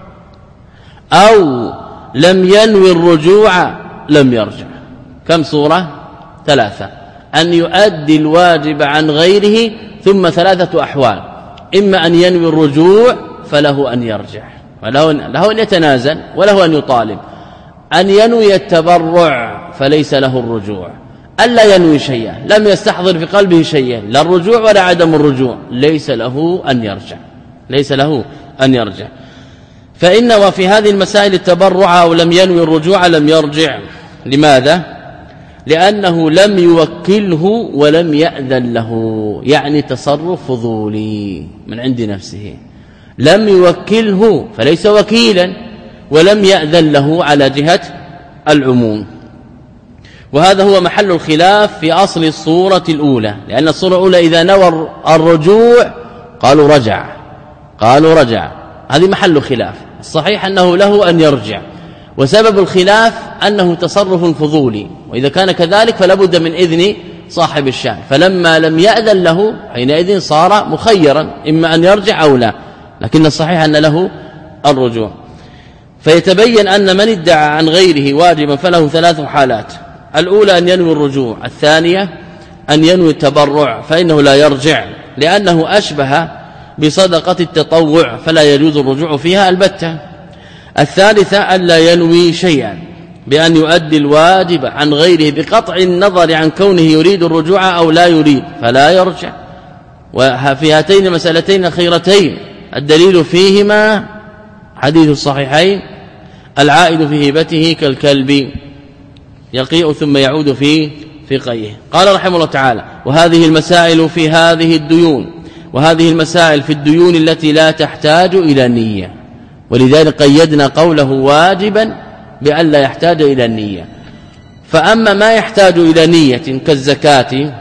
أو لم ينوي الرجوع لم يرجع. كم صورة؟ ثلاثة، أن يؤدي الواجب عن غيره، ثم ثلاثة أحوال، إما أن ينوي الرجوع فله أن يرجع، له أن يتنازل وله أن يطالب، أن ينوي التبرع فليس له الرجوع، ألا ينوي شيئا، لم يستحضر في قلبه شيئا، لا الرجوع ولا عدم الرجوع، ليس له أن يرجع، ليس له أن يرجع. فإن وفي هذه المسائل التبرع أو لم ينوي الرجوع لم يرجع. لماذا؟ لأنه لم يوكله ولم يأذن له، يعني تصرف فضولي من عند نفسه، لم يوكله فليس وكيلا، ولم يأذن له على جهة العموم. وهذا هو محل الخلاف في أصل الصورة الأولى، لأن الصورة الأولى إذا نوى الرجوع قالوا رجع قالوا رجع هذه محل خلاف. الصحيح أنه له أن يرجع، وسبب الخلاف أنه تصرف فضولي، وإذا كان كذلك فلا بد من إذن صاحب الشأن، فلما لم يأذن له حينئذ صار مخيرا إما أن يرجع أو لا، لكن الصحيح أن له الرجوع. فيتبين أن من ادعى عن غيره واجبا فله ثلاث حالات: الأولى أن ينوي الرجوع، الثانية أن ينوي التبرع فإنه لا يرجع لأنه أشبه بصدقة التطوع فلا يجوز الرجوع فيها البتة، الثالثة ألا ينوي شيئا بأن يؤدي الواجب عن غيره بقطع النظر عن كونه يريد الرجوع أو لا يريد فلا يرجع. وفي هاتين المسألتين الخيرتين الدليل فيهما حديث الصحيحين: العائد في هبته كالكلب يقيء ثم يعود في في قيه. قال رحمه الله تعالى: وهذه المسائل في هذه الديون، وهذه المسائل في الديون التي لا تحتاج إلى نية، ولذلك قيدنا قوله واجبا بأن لا يحتاج إلى النية. فأما ما يحتاج إلى نية كالزكاة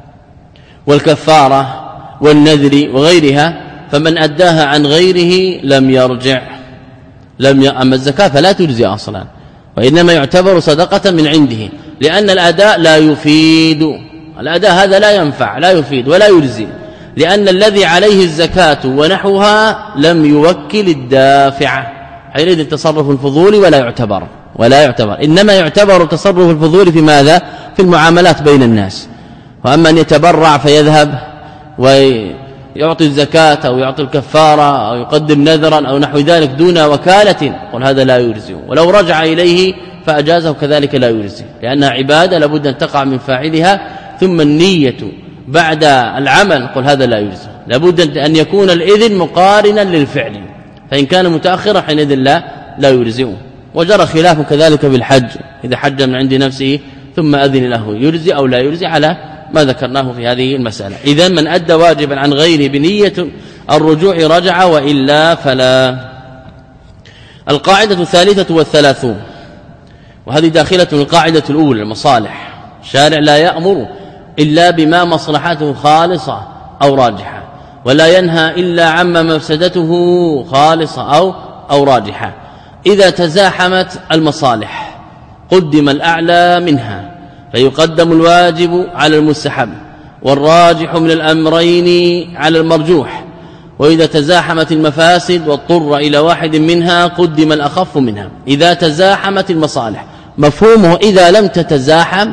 والكفارة والنذر وغيرها فمن أداها عن غيره لم يرجع. لم ي... أما الزكاة فلا تجزي أصلا، وإنما يعتبر صدقة من عنده، لأن الأداء لا يفيد، الأداء هذا لا ينفع لا يفيد ولا يجزي، لأن الذي عليه الزكاة ونحوها لم يوكل الدافع، حينئذ التصرف الفضولي ولا يعتبر ولا يعتبر إنما يعتبر تصرف الفضولي في ماذا؟ في المعاملات بين الناس. وأما أن يتبرع فيذهب ويعطي الزكاة أو يعطي الكفارة أو يقدم نذرا أو نحو ذلك دون وكالة، قل هذا لا يجزي، ولو رجع إليه فأجازه كذلك لا يجزي، لأنها عبادة لابد أن تقع من فاعلها، ثم النية بعد العمل قل هذا لا يجزي، لابد أن يكون الإذن مقارنا للفعل، فإن كان متأخرا حينئذ لا لا يجزئه. وجرى خلاف كذلك بالحج، إذا حج من عند نفسه ثم أذن له يجزي أو لا يجزي على ما ذكرناه في هذه المسألة. إذن من أدى واجبا عن غيره بنية الرجوع رجع، وإلا فلا. القاعدة الثالثة والثلاثون، وهذه داخلة من القاعدة الأولى المصالح. الشارع لا يأمر إلا بما مصلحته خالصة أو راجحة، ولا ينهى إلا عما مفسدته خالصة أو أو راجحة. إذا تزاحمت المصالح قدم الأعلى منها، فيقدم الواجب على المستحب، والراجح من الأمرين على المرجوح. وإذا تزاحمت المفاسد واضطر إلى واحد منها قدم الأخف منها. إذا تزاحمت المصالح مفهومه إذا لم تتزاحم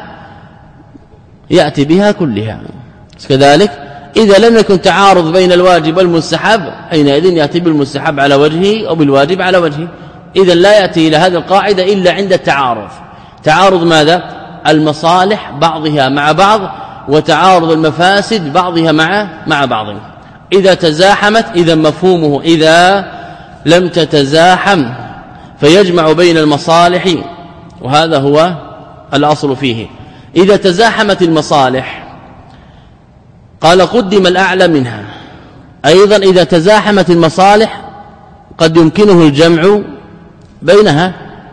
يأتي بها كلها، كذلك إذا لم يكن تعارض بين الواجب والمستحب حينئذ يأتي بالمستحب على وجهه أو بالواجب على وجهه. إذا لا يأتي إلى هذه القاعدة إلا عند التعارض. تعارض ماذا؟ المصالح بعضها مع بعض، وتعارض المفاسد بعضها مع مع بعض. إذا تزاحمت إذا مفهومه إذا لم تتزاحم فيجمع بين المصالح، وهذا هو الأصل فيه. إذا تزاحمت المصالح قال قدم الأعلى منها. أيضا إذا تزاحمت المصالح قد يمكنه الجمع بينها.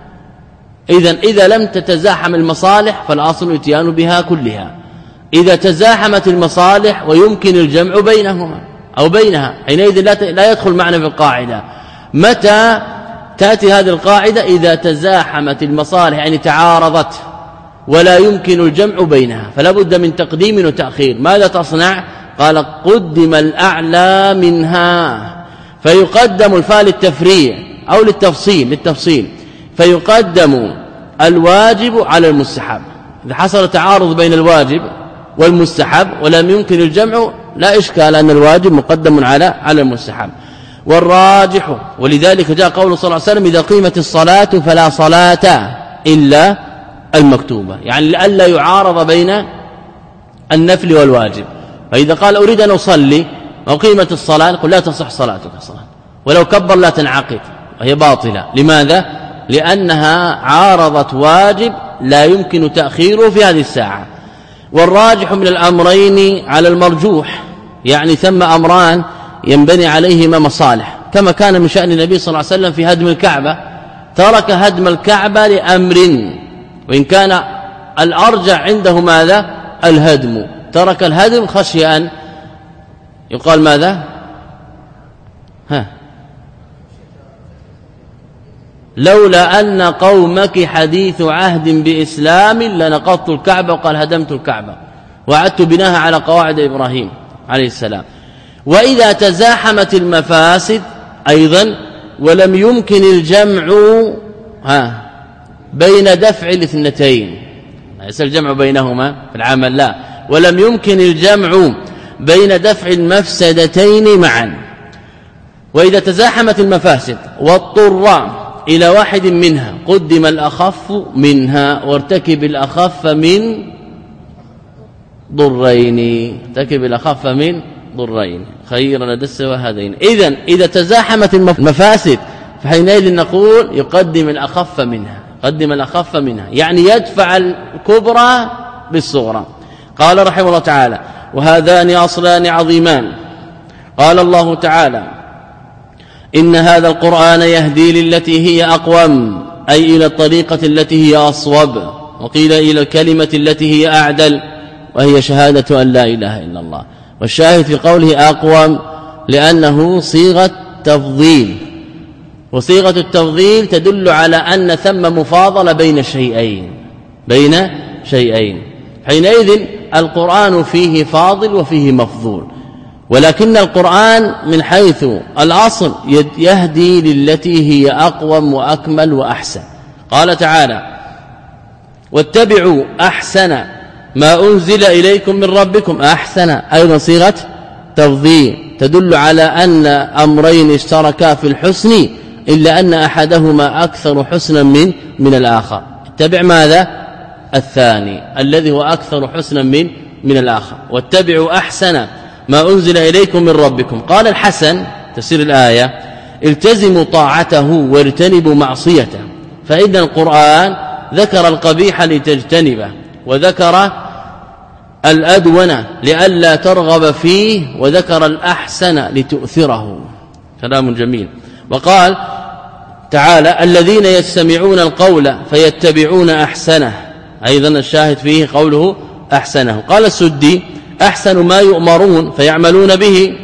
إذن إذا لم تتزاحم المصالح فالأصل اتيان بها كلها. إذا تزاحمت المصالح ويمكن الجمع بينهما أو بينها حينئذ لا يدخل معنا في القاعدة. متى تأتي هذه القاعدة؟ إذا تزاحمت المصالح يعني تعارضت ولا يمكن الجمع بينها، فلا بد من تقديم وتأخير. ماذا تصنع؟ قال قدم الأعلى منها، فيقدم الفاء للتفريع أو للتفصيل للتفصيل فيقدم الواجب على المستحب. إذا حصل تعارض بين الواجب والمستحب ولم يمكن الجمع لا إشكال أن الواجب مقدم على على المستحب. والراجح، ولذلك جاء قول صلى الله عليه وسلم: إذا قيمت الصلاة فلا صلاة إلا المكتوبة، يعني لئلا يعارض بين النفل والواجب. فإذا قال أريد أن أصلي وقيمت الصلاة نقول لا تصح صلاتك صلاة، ولو كبر لا تنعقد، وهي باطلة. لماذا؟ لأنها عارضت واجب لا يمكن تأخيره في هذه الساعة. والراجح من الأمرين على المرجوح، يعني ثم أمران ينبني عليهما مصالح، كما كان من شأن النبي صلى الله عليه وسلم في هدم الكعبة، ترك هدم الكعبة لأمر، وإن كان الأرجع عنده ماذا؟ الهدم، ترك الهدم خشية أن يقال ماذا؟ ها لولا أن قومك حديث عهد بإسلام لنقضت الكعبة، وقال هدمت الكعبة وعدت بناها على قواعد إبراهيم عليه السلام. وإذا تزاحمت المفاسد أيضا ولم يمكن الجمع ها بين دفع الاثنتين، ليس الجمع بينهما في العمل، لا، ولم يمكن الجمع بين دفع المفسدتين معا. وإذا تزاحمت المفاسد واضطر إلى واحد منها قدم الأخف منها، وارتكب الأخف من ضرين، ارتكب الأخف من ضرين خيرا لدى هذين. إذن إذا تزاحمت المفاسد فحينئذ نقول يقدم الأخف منها، قدم الأخف منها يعني يدفع الكبرى بالصغرى. قال رحمه الله تعالى: وهذان أصلان عظيمان. قال الله تعالى: إن هذا القرآن يهدي للتي هي أقوم، أي إلى الطريقة التي هي أصوب، وقيل إلى الكلمة التي هي أعدل، وهي شهادة أن لا إله إلا الله. والشاهد في قوله أقوم لأنه صيغة تفضيل، وصيغة التفضيل تدل على أن ثم مفاضلة بين شيئين بين شيئين حينئذ القرآن فيه فاضل وفيه مفضول، ولكن القرآن من حيث الأصل يهدي للتي هي أقوم وأكمل وأحسن. قال تعالى: واتبعوا أحسن ما أنزل إليكم من ربكم. أحسن أيضا صيغة تفضيل تدل على أن أمرين اشتركا في الحسن، إلا أن أحدهما أكثر حسنا من من الآخر. اتبع ماذا؟ الثاني الذي هو أكثر حسنا من من الآخر. واتبعوا أحسن ما أنزل إليكم من ربكم. قال الحسن تفسير الآية: التزموا طاعته واجتنبوا معصيته، فإن القرآن ذكر القبيح لتجتنبه، وذكر الأدون لئلا ترغب فيه، وذكر الأحسن لتؤثره. كلام جميل. وقال تعالى: الذين يستمعون القول فيتبعون أحسنه، أيضا الشاهد فيه قوله أحسنه. قال السدي: أحسن ما يؤمرون فيعملون به.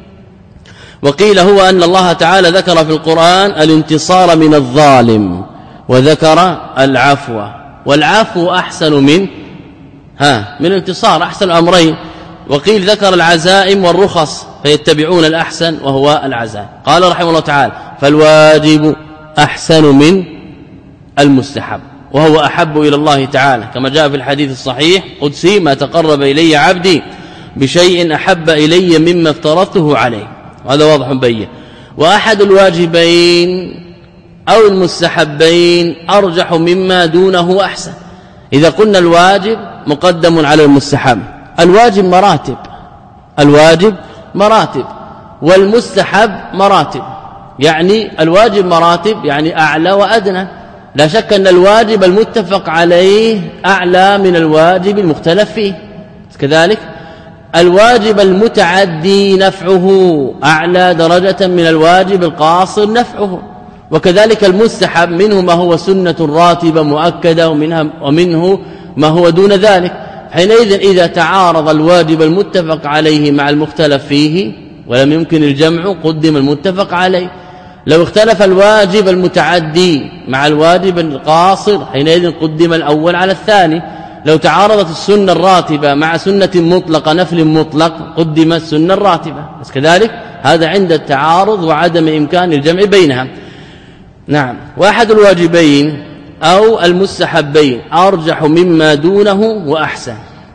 وقيل هو أن الله تعالى ذكر في القرآن الانتصار من الظالم، وذكر العفو، والعفو أحسن من ها من الانتصار، أحسن الأمرين. وقيل ذكر العزائم والرخص فيتبعون الأحسن وهو العزائم. قال رحمه الله تعالى: فالواجب أحسن من المستحب، وهو أحب إلى الله تعالى، كما جاء في الحديث الصحيح قدسي: ما تقرب إلي عبدي بشيء أحب إلي مما افترضته عليه. وهذا واضح بين. وأحد الواجبين أو المستحبين أرجح مما دونه أحسن. إذا قلنا الواجب مقدم على المستحب، الواجب مراتب الواجب مراتب والمستحب مراتب، يعني الواجب مراتب يعني أعلى وأدنى. لا شك أن الواجب المتفق عليه أعلى من الواجب المختلف فيه، كذلك الواجب المتعدي نفعه أعلى درجة من الواجب القاصر نفعه، وكذلك المستحب منه ما هو سنة راتبة مؤكدة، ومنها ومنه ما هو دون ذلك. حينئذ إذا تعارض الواجب المتفق عليه مع المختلف فيه ولم يمكن الجمع قدم المتفق عليه. لو اختلف الواجب المتعدي مع الواجب القاصر حينئذ قدم الأول على الثاني. لو تعارضت السنة الراتبة مع سنة مطلقة نفل مطلق قدم السنة الراتبة، بس كذلك هذا عند التعارض وعدم إمكان الجمع بينها. نعم. واحد الواجبين أو المستحبين أرجح مما دونه وأحسن.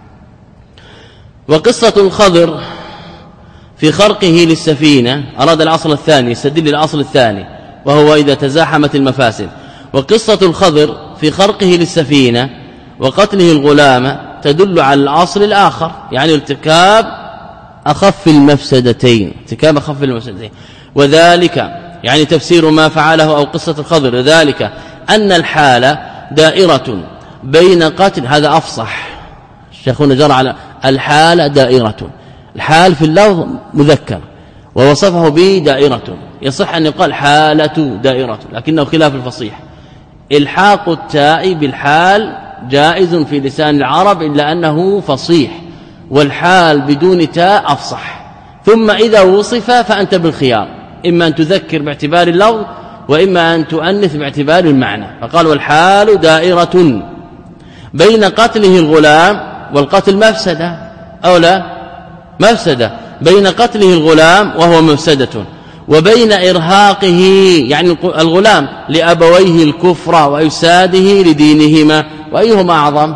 وقصة الخضر في خرقه للسفينة أراد الأصل الثاني، يستدل الأصل الثاني وهو إذا تزاحمت المفاسد. وقصة الخضر في خرقه للسفينة وقتله الغلام تدل على الأصل الآخر، يعني ارتكاب أخف المفسدتين ارتكاب أخف المفسدتين وذلك يعني تفسير ما فعله أو قصة الخضر، ذلك أن الحال دائرة بين قتل، هذا أفصح الشيخون جرى على الحال دائرة، الحال في اللفظ مذكر ووصفه به دائرة، يصح أن يقال حالة دائرة لكنه خلاف الفصيح. الحاق التاء بالحال جائز في لسان العرب إلا أنه فصيح، والحال بدون تاء أفصح. ثم إذا وصف فأنت بالخيار، إما أن تذكر باعتبار اللفظ وإما أن تؤنث باعتبار المعنى. فقال والحال دائرة بين قتله الغلام، والقتل مفسدة أو لا مفسدة، بين قتله الغلام وهو مفسدة وبين إرهاقه يعني الغلام لأبويه الكفر وإفساده لدينهما، وأيهما أعظم؟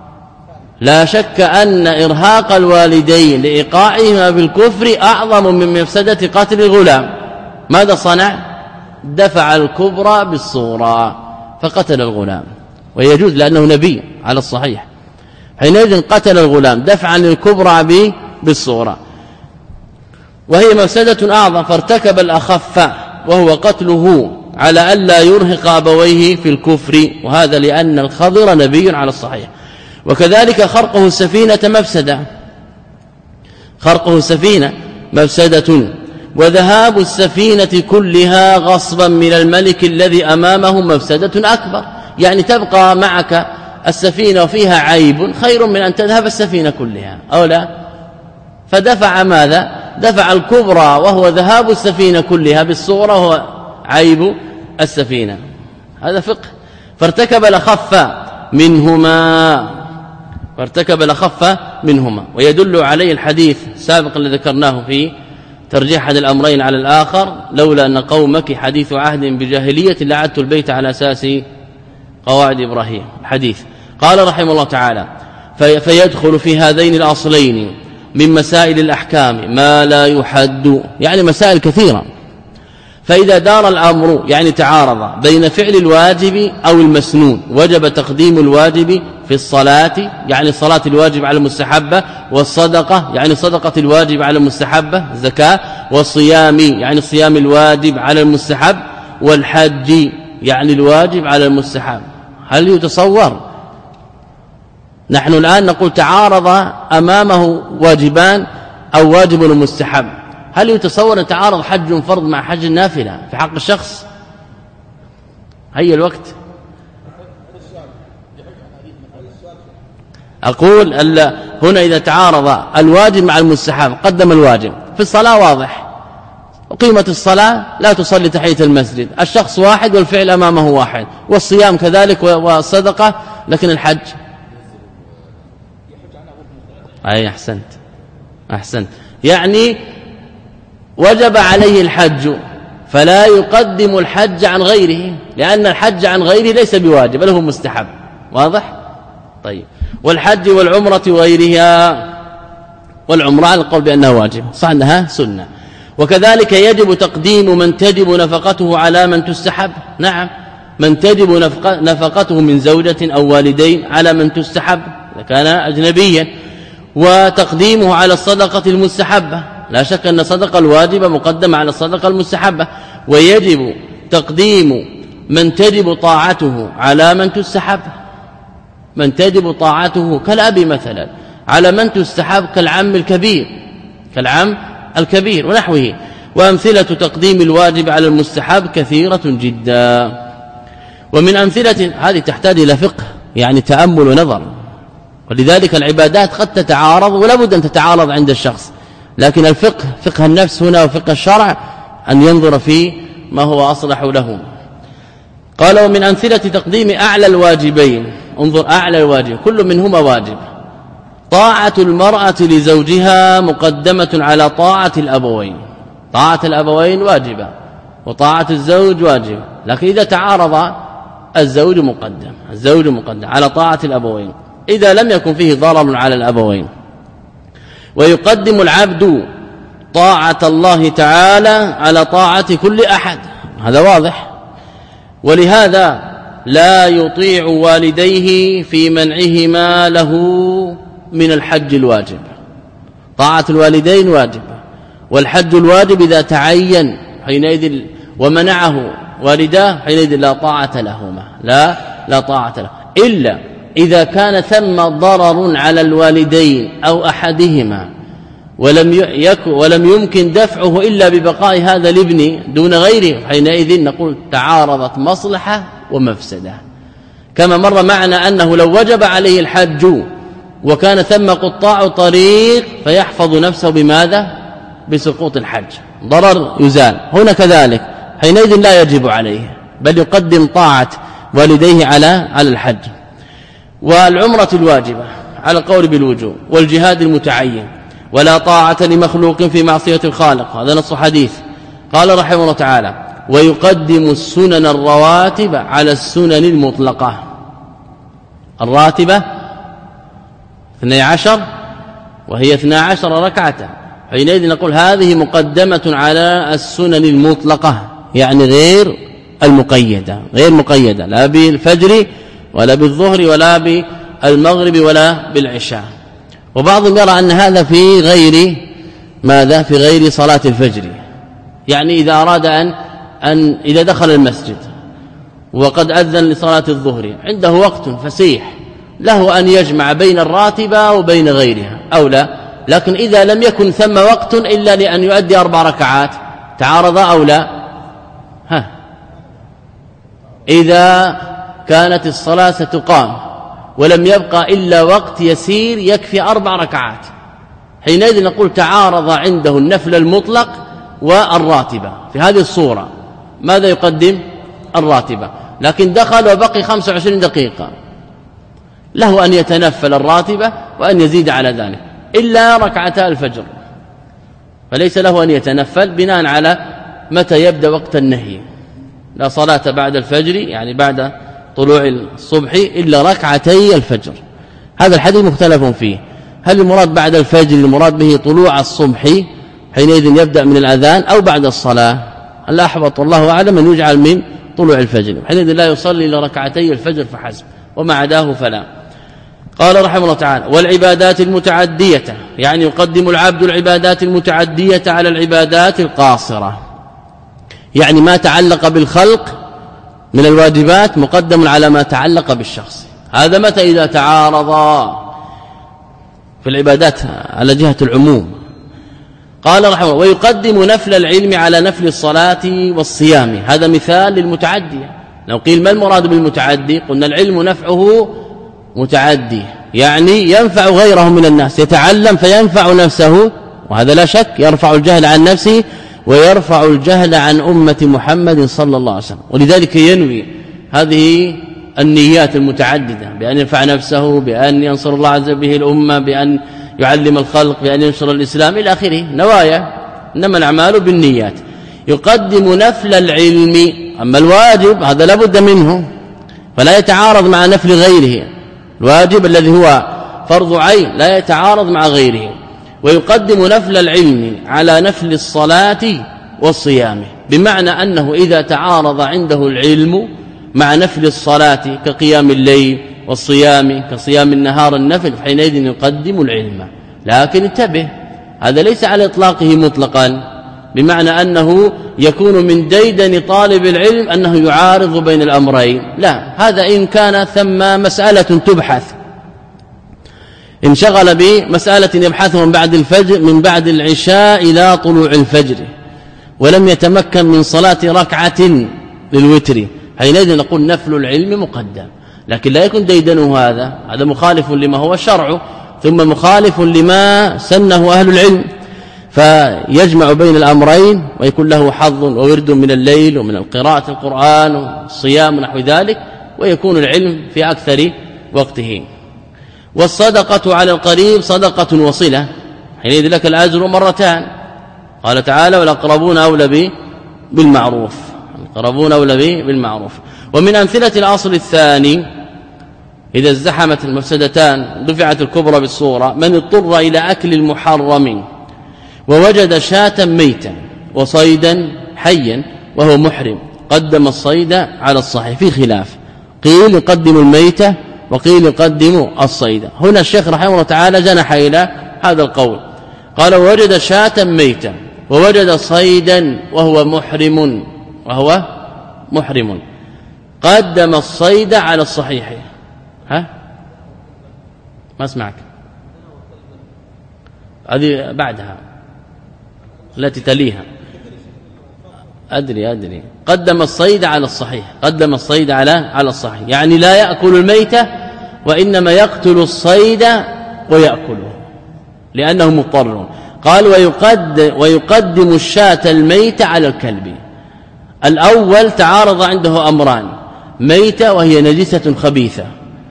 لا شك أن إرهاق الوالدين لإيقاعهما بالكفر أعظم من مفسدة قتل الغلام. ماذا صنع؟ دفع الكبرى بالصورة فقتل الغلام، ويجوز لأنه نبي على الصحيح، حينئذ قتل الغلام دفعا للكبرى بالصورة، وهي مفسدة أعظم، فارتكب الأخف وهو قتله على ألا يرهق أبويه في الكفر، وهذا لأن الخضر نبي على الصحيح. وكذلك خرقه السفينة مفسدة، خرقه السفينة مفسدة، وذهاب السفينة كلها غصبا من الملك الذي أمامه مفسدة أكبر، يعني تبقى معك السفينة وفيها عيب خير من أن تذهب السفينة كلها أو لا. فدفع ماذا؟ دفع الكبرى وهو ذهاب السفينة كلها بالصورة وهو عيب السفينة، هذا فقه. فارتكب الأخف منهما، فارتكب الأخف منهما، ويدل عليه الحديث السابق الذي ذكرناه في ترجيح أحد الأمرين على الآخر، لولا أن قومك حديث عهد بجاهلية لعدت البيت على أساس قواعد إبراهيم. الحديث قال رحمه الله تعالى في فيدخل في هذين الأصلين من مسائل الأحكام ما لا يحد، يعني مسائل كثيرة. فإذا دار الأمر يعني تعارض بين فعل الواجب أو المسنون وجب تقديم الواجب في الصلاة، يعني الصلاة الواجب على المستحبة، والصدقة يعني صدقة الواجب على المستحبة الزكاة، والصيام يعني الصيام الواجب على المستحب، والحج يعني الواجب على المستحب. هل يتصور نحن الآن نقول تعارض أمامه واجبان أو واجب ومستحب، هل يتصور أن تعارض حج فرض مع حج نافلة في حق الشخص؟ هيا الوقت. أقول هنا إذا تعارض الواجب مع المستحب قدم الواجب. في الصلاة واضح، وقيمة الصلاة لا تصلي تحية المسجد، الشخص واحد والفعل أمامه واحد، والصيام كذلك والصدقة، لكن الحج أي أحسنت أحسنت يعني وجب عليه الحج فلا يقدم الحج عن غيره، لأن الحج عن غيره ليس بواجب بل هو مستحب. واضح؟ طيب. والحج والعمرة وغيرها، والعمرة على القول بأنها واجب صح أنها سنة. وكذلك يجب تقديم من تجب نفقته على من تستحب، نعم، من تجب نفقته من زوجة أو والدين على من تستحب إذا كان أجنبيا، وتقديمه على الصدقة المستحبة، لا شك أن الصدقة الواجبة مقدمة على الصدقة المستحبة. ويجب تقديم من تجب طاعته على من تستحب، من تجب طاعته كالأب مثلا على من تستحب كالعم الكبير، كالعم الكبير ونحوه. وأمثلة تقديم الواجب على المستحب كثيرة جدا. ومن أمثلة هذه تحتاج إلى فقه يعني تأمل ونظر، ولذلك العبادات قد تتعارض ولا بد أن تتعارض عند الشخص، لكن الفقه فقه النفس هنا وفقه الشرع أن ينظر في ما هو أصلح له. قال ومن أمثلة تقديم أعلى الواجبين، انظر أعلى الواجب كل منهما واجب، طاعة المرأة لزوجها مقدمة على طاعة الأبوين، طاعة الأبوين واجبة وطاعة الزوج واجبة، لكن إذا تعارض الزوج مقدم، الزوج مقدم على طاعة الأبوين إذا لم يكن فيه ضرر على الأبوين. ويقدم العبد طاعة الله تعالى على طاعة كل أحد، هذا واضح. ولهذا لا يطيع والديه في منعهما له من الحج الواجب، طاعة الوالدين واجبة، والحج الواجب إذا تعين حينئذ ومنعه والداه حينئذ لا طاعة لهما لا لا طاعة له إلا إذا كان ثم ضرر على الوالدين أو أحدهما ولم يكن ولم يمكن دفعه إلا ببقاء هذا الابن دون غيره حينئذ نقول تعارضت مصلحة ومفسدة كما مر معنا أنه لو وجب عليه الحج وكان ثم قطاع طريق فيحفظ نفسه بماذا بسقوط الحج ضرر يزال هنا كذلك حينئذ لا يجب عليه بل يقدم طاعة والديه على على الحج والعمرة الواجبة على القول بالوجوب والجهاد المتعين ولا طاعة لمخلوق في معصية الخالق هذا نص حديث قال رحمه الله تعالى ويقدم السنن الرواتب على السنن المطلقة الراتبة اثني عشر وهي اثنى عشر ركعة حينئذ نقول هذه مقدمة على السنن المطلقة يعني غير المقيدة غير مقيدة لا بالفجر ولا بالظهر ولا بالمغرب ولا بالعشاء وبعضهم يرى أن هذا في غير ماذا في غير صلاة الفجر يعني إذا أراد أن, أن إذا دخل المسجد وقد أذن لصلاة الظهر عنده وقت فسيح له أن يجمع بين الراتبة وبين غيرها أو لا لكن إذا لم يكن ثم وقت إلا لأن يؤدي أربع ركعات تعارض أو لا ها إذا كانت الصلاة ستقام ولم يبقى إلا وقت يسير يكفي أربع ركعات حينئذ نقول تعارض عنده النفل المطلق والراتبة في هذه الصورة ماذا يقدم الراتبة لكن دخل وبقي خمسة وعشرين دقيقة له أن يتنفل الراتبة وأن يزيد على ذلك إلا ركعتا الفجر فليس له أن يتنفل بناء على متى يبدأ وقت النهي لا صلاة بعد الفجر يعني بعد طلوع الصبح إلا ركعتي الفجر هذا الحديث مختلف فيه هل المراد بعد الفجر المراد به طلوع الصبح حينئذ يبدأ من الأذان أو بعد الصلاة الأحوط والله أعلم أن يجعل من طلوع الفجر حينئذ لا يصلي إلا ركعتي الفجر فحسب وما عداه فلا قال رحمه الله تعالى والعبادات المتعدية يعني يقدم العبد العبادات المتعدية على العبادات القاصرة يعني ما تعلق بالخلق من الواجبات مقدم على ما تعلق بالشخص هذا متى إذا تعارض في العبادات على جهة العموم قال رحمه الله ويقدم نفل العلم على نفل الصلاة والصيام هذا مثال للمتعدية لو قيل ما المراد بالمتعدي قلنا العلم نفعه متعدي يعني ينفع غيره من الناس يتعلم فينفع نفسه وهذا لا شك يرفع الجهل عن نفسه ويرفع الجهل عن أمة محمد صلى الله عليه وسلم ولذلك ينوي هذه النيات المتعددة بأن ينفع نفسه بأن ينصر الله عز وجل به الأمة بأن يعلم الخلق بأن ينشر الإسلام إلى آخره نوايا إنما الأعمال بالنيات يقدم نفل العلم أما الواجب هذا لابد منه فلا يتعارض مع نفل غيره الواجب الذي هو فرض عين لا يتعارض مع غيره ويقدم نفل العلم على نفل الصلاة والصيام بمعنى أنه إذا تعارض عنده العلم مع نفل الصلاة كقيام الليل والصيام كصيام النهار النفل حينئذ يقدم العلم لكن انتبه هذا ليس على إطلاقه مطلقا بمعنى أنه يكون من ديدن طالب العلم أنه يعارض بين الأمرين لا هذا إن كان ثم مسألة تبحث انشغل بمسألة يبحثها من بعد الفجر من بعد العشاء إلى طلوع الفجر ولم يتمكن من صلاة ركعة للوتر حينئذ نقول نفل العلم مقدم لكن لا يكون ديدنه هذا هذا مخالف لما هو الشرع ثم مخالف لما سنه أهل العلم فيجمع بين الأمرين ويكون له حظ وورد من الليل ومن القراءة القرآن والصيام ونحو ذلك ويكون العلم في أكثر وقته والصدقة على القريب صدقة وصلة حينئذ لك الأجر مرتان قال تعالى والأقربون أولى بالمعروف الأقربون أولى بالمعروف ومن أمثلة الأصل الثاني إذا ازدحمت المفسدتان دفعت الكبرى بالصورة من اضطر إلى أكل المحرم ووجد شاة ميتا وصيدا حيا وهو محرم قدم الصيد على الصحيح في خلاف قيل يقدم الميتة وقيل يقدم الصيد هنا الشيخ رحمه الله تعالى جنح إلى هذا القول قال ووجد شاة ميتا ووجد صيدا وهو محرم وهو محرم قدم الصيد على الصحيح. ها ما اسمعك، هذه بعدها التي تليها. أدري أدري قدم الصيد على الصحيح، قدم الصيد على على الصحيح، يعني لا يأكل الميتة وإنما يقتل الصيد ويأكله لأنه مضطر. قال ويقدم, ويقدم الشاة الميتة على الكلب. الأول تعارض عنده أمران: ميتة وهي نجسة خبيثة،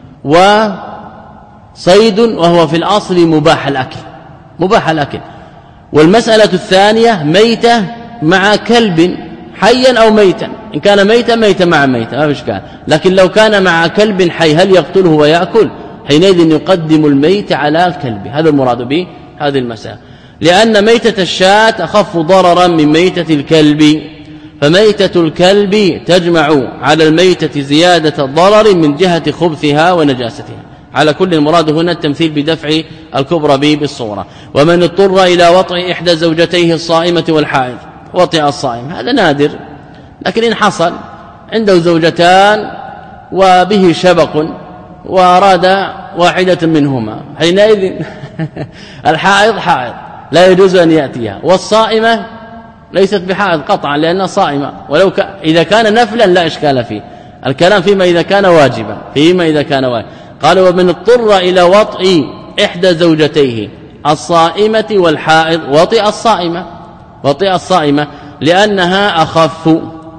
وصيد وهو في الأصل مباح الأكل مباح الأكل. والمسألة الثانية ميتة مع كلب حيا أو ميتا، إن كان ميتا ميتا مع ميتا ما في إشكال، لكن لو كان مع كلب حي هل يقتله ويأكل؟ حينئذ يقدم الميت على الكلب. هذا المراد به هذه المسألة، لأن ميتة الشاة أخف ضررا من ميتة الكلب، فميتة الكلب تجمع على الميتة زيادة ضرر من جهة خبثها ونجاستها. على كل المراد هنا التمثيل بدفع الكبرى به بالصورة. ومن اضطر إلى وطئ إحدى زوجتيه الصائمة والحائض، وطئ الصائم هذا نادر، لكن إن حصل عنده زوجتان وبه شبق وأراد واحدة منهما، حينئذ الحائض حائض لا يجوز أن يأتيها، والصائمة ليست بحائض قطعا لأنها صائمة، ولو ك... إذا كان نفلا لا إشكال فيه، الكلام فيما إذا كان واجبا فيما إذا كان واجبا. قال ومن اضطر إلى وطئ إحدى زوجتيه الصائمة والحائض، وطئ الصائمة وطئ الصائمة لأنها أخف،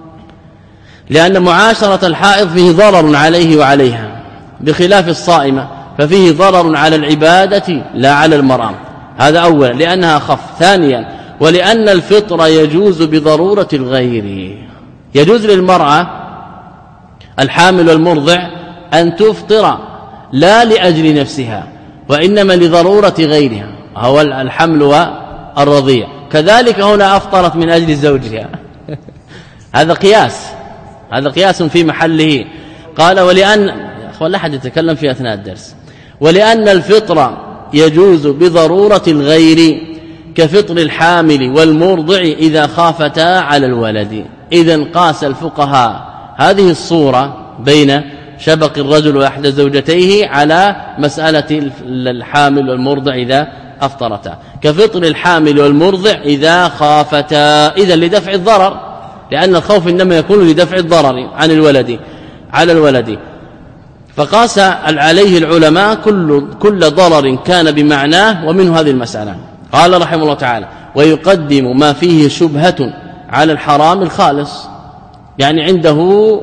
لأن معاشرة الحائض فيه ضرر عليه وعليها، بخلاف الصائمة ففيه ضرر على العبادة لا على المرأة. هذا أولا لأنها أخف. ثانيا ولأن الفطر يجوز بضرورة الغير، يجوز للمرأة الحامل والمرضع أن تفطر لا لأجل نفسها وإنما لضرورة غيرها، هو الحمل والرضيع. كذلك هنا أفطرت من أجل زوجها هذا قياس، هذا قياس في محله. قال ولأن يا أخوان لا أحد يتكلم في أثناء الدرس. ولأن الفطر يجوز بضرورة الغير كفطر الحامل والمرضع إذا خافتا على الولد. إذن قاس الفقهاء هذه الصورة بين شبق الرجل وإحدى زوجتيه على مسألة الحامل والمرضع إذا أفطرتا، كفطر الحامل والمرضع إذا خافتا، إذا لدفع الضرر، لأن الخوف إنما يكون لدفع الضرر عن الولد على الولد. فقاس عليه العلماء كل كل ضرر كان بمعناه، ومنه هذه المسألة. قال رحمه الله تعالى ويقدم ما فيه شبهة على الحرام الخالص، يعني عنده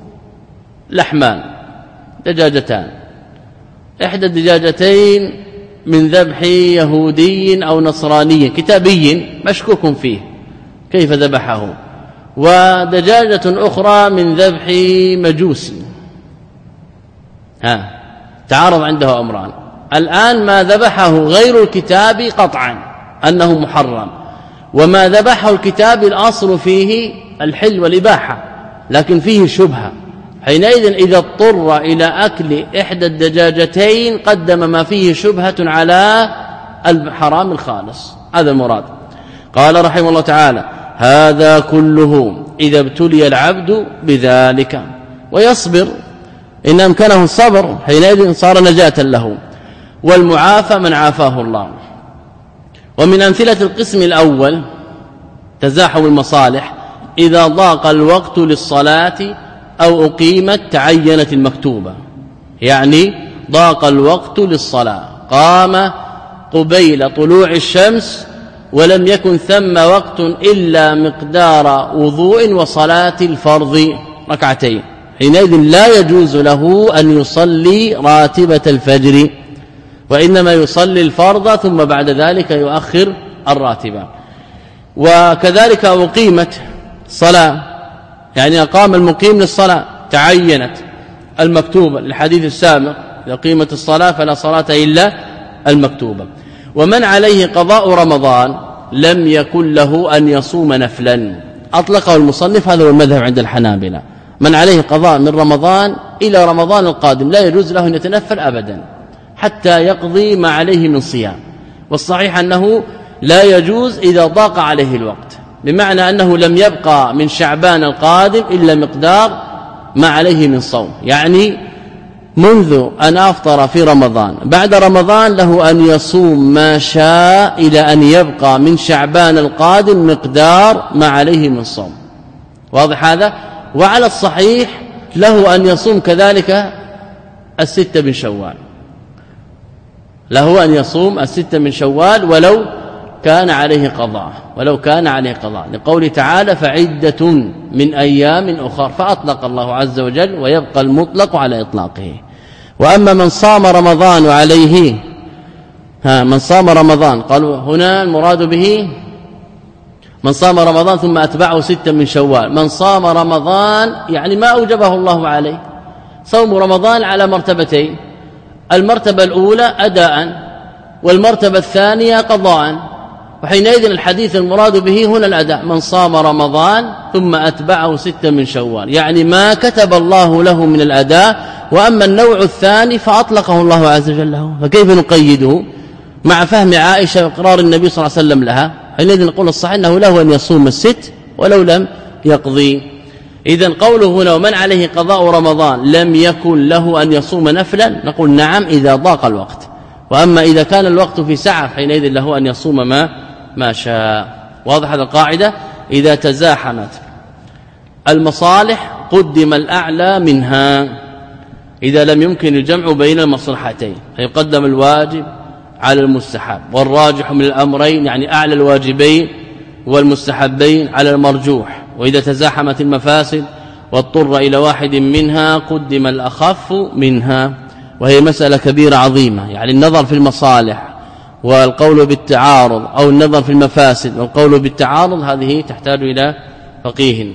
لحمان دجاجتان، إحدى الدجاجتين من ذبح يهودي أو نصراني كتابي مشكوك فيه كيف ذبحه، ودجاجة أخرى من ذبح مجوسي. ها تعارض عنده أمران. الآن ما ذبحه غير الكتاب قطعا أنه محرم، وما ذبحه الكتاب الأصل فيه الحل والإباحة، لكن فيه شبهة. حينئذ إذا اضطر إلى أكل إحدى الدجاجتين قدم ما فيه شبهة على الحرام الخالص. هذا المراد. قال رحمه الله تعالى هذا كله إذا ابتلي العبد بذلك ويصبر، إن أمكنه الصبر حينئذ صار نجاة له. والمعافى من عافاه الله. ومن أمثلة القسم الأول تزاحم المصالح، إذا ضاق الوقت للصلاة أو أقيمت تعينت المكتوبة، يعني ضاق الوقت للصلاة، قام قبيل طلوع الشمس ولم يكن ثم وقت إلا مقدار وضوء وصلاة الفرض ركعتين، حينئذ لا يجوز له أن يصلي راتبة الفجر، وإنما يصلي الفرض ثم بعد ذلك يؤخر الراتبة. وكذلك أقيمت صلاة، يعني أقام المقيم للصلاة تعينت المكتوبة، للحديث السابق إذا قيمت الصلاة فلا صلاة إلا المكتوبة. ومن عليه قضاء رمضان لم يكن له أن يصوم نفلا، أطلقه المصنف، هذا هو المذهب عند الحنابلة. من عليه قضاء من رمضان إلى رمضان القادم لا يجوز له أن يتنفل أبدا حتى يقضي ما عليه من صيام، والصحيح أنه لا يجوز إذا ضاق عليه الوقت، بمعنى أنه لم يبقى من شعبان القادم إلا مقدار ما عليه من صوم، يعني منذ أن أفطر في رمضان بعد رمضان له أن يصوم ما شاء إلى أن يبقى من شعبان القادم مقدار ما عليه من صوم. واضح هذا؟ وعلى الصحيح له أن يصوم كذلك الستة من شوال، له أن يصوم الستة من شوال ولو كان عليه قضاء، ولو كان عليه قضاء، لقوله تعالى فعدة من أيام أخر، فأطلق الله عز وجل ويبقى المطلق على إطلاقه. وأما من صام رمضان وعليه ها من صام رمضان، قالوا هنا المراد به من صام رمضان ثم أتبعه ستة من شوال. من صام رمضان يعني ما أوجبه الله عليه. صوم رمضان على مرتبتين، المرتبة الأولى أداء والمرتبة الثانية قضاء، وحينئذ الحديث المراد به هنا الأداء، من صام رمضان ثم أتبعه ستة من شوال، يعني ما كتب الله له من الأداء. وأما النوع الثاني فأطلقه الله عز وجل له، فكيف نقيده مع فهم عائشة وإقرار النبي صلى الله عليه وسلم لها؟ حينئذ نقول الصحيح أنه له أن يصوم الست ولو لم يقضي. إذن قوله هنا ومن عليه قضاء رمضان لم يكن له أن يصوم نفلا، نقول نعم إذا ضاق الوقت، وأما إذا كان الوقت في سعة حينئذ له أن يصوم ما ما شاء. واضح هذه القاعدة؟ إذا تزاحمت المصالح قدم الأعلى منها إذا لم يمكن الجمع بين المصلحتين، فيقدم الواجب على المستحب، والراجح من الأمرين يعني أعلى الواجبين والمستحبين على المرجوح. وإذا تزاحمت المفاسد واضطر إلى واحد منها قدم الأخف منها، وهي مسألة كبيرة عظيمة، يعني النظر في المصالح والقول بالتعارض أو النظر في المفاسد والقول بالتعارض هذه تحتاج إلى فقيه،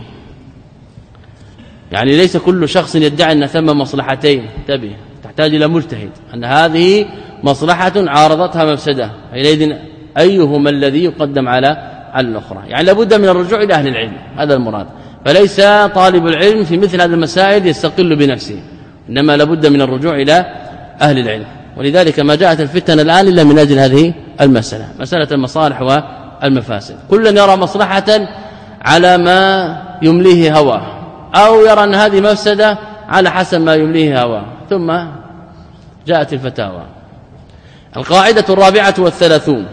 يعني ليس كل شخص يدعي أن ثم مصلحتين، انتبه، تحتاج إلى مجتهد أن هذه مصلحة عارضتها مفسدة، حينئذ أيهما الذي يقدم على على الأخرى، يعني لابد من الرجوع إلى أهل العلم، هذا المراد. فليس طالب العلم في مثل هذه المسائل يستقل بنفسه، إنما لابد من الرجوع إلى أهل العلم. ولذلك ما جاءت الفتن الآن إلا من أجل هذه المسألة، مسألة المصالح والمفاسد. كل يرى مصلحة على ما يمليه هواه، أو يرى أن هذه مفسدة على حسب ما يمليه هواه، ثم جاءت الفتاوى. القاعدة الرابعة والثلاثون: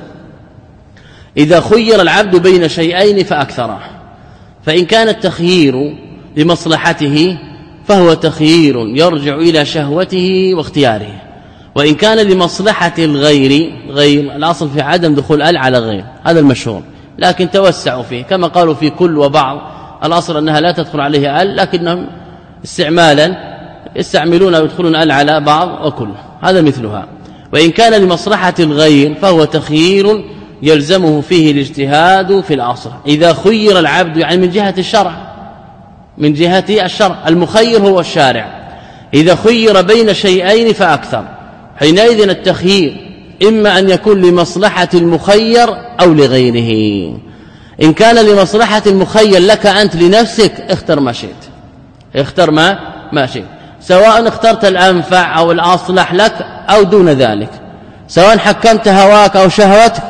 إذا خير العبد بين شيئين فأكثره، فإن كان التخيير لمصلحته فهو تخيير يرجع إلى شهوته واختياره، وإن كان لمصلحة الغير غير الأصل في عدم دخول ال على غير، هذا المشهور، لكن توسعوا فيه كما قالوا في كل وبعض، الأصل أنها لا تدخل عليه ال، لكنهم استعمالا يستعملون ويدخلون ال على بعض وكل، هذا مثلها. وإن كان لمصلحة الغير فهو تخيير يلزمه فيه الاجتهاد في الأصل. إذا خير العبد يعني من جهة الشرع، من جهة الشرع المخير هو الشارع، إذا خير بين شيئين فأكثر، حينئذ التخيير إما أن يكون لمصلحة المخير أو لغيره. إن كان لمصلحة المخير لك أنت لنفسك اختر ما شئت، اختر ما ما شئت، سواء اخترت الأنفع أو الأصلح لك أو دون ذلك، سواء حكمت هواك أو شهوتك،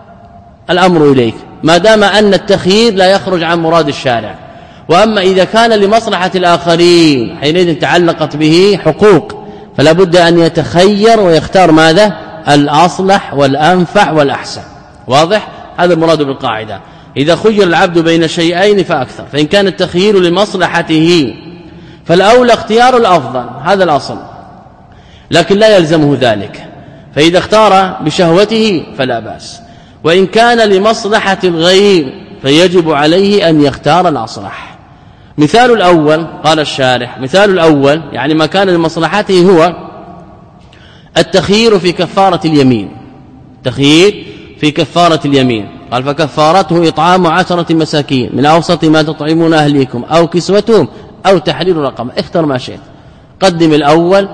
الأمر إليك، ما دام أن التخيير لا يخرج عن مراد الشارع. وأما إذا كان لمصلحة الآخرين حينئذ تعلقت به حقوق، فلا بد أن يتخير ويختار ماذا؟ الأصلح والأنفع والأحسن. واضح؟ هذا المراد بالقاعدة. إذا خير العبد بين شيئين فأكثر، فإن كان التخيير لمصلحته فالأولى اختيار الأفضل، هذا الأصل، لكن لا يلزمه ذلك، فإذا اختار بشهوته فلا بأس. وإن كان لمصلحة الغير فيجب عليه أن يختار الأصلح. مثال الأول قال الشارح، مثال الأول يعني ما كان لمصلحته هو التخيير في كفارة اليمين، تخيير في كفارة اليمين، قال فكفارته إطعام عشرة مساكين من أوسط ما تطعمون أهليكم أو كسوتهم أو تحرير رقبة، اختر ما شئت، قدم الأول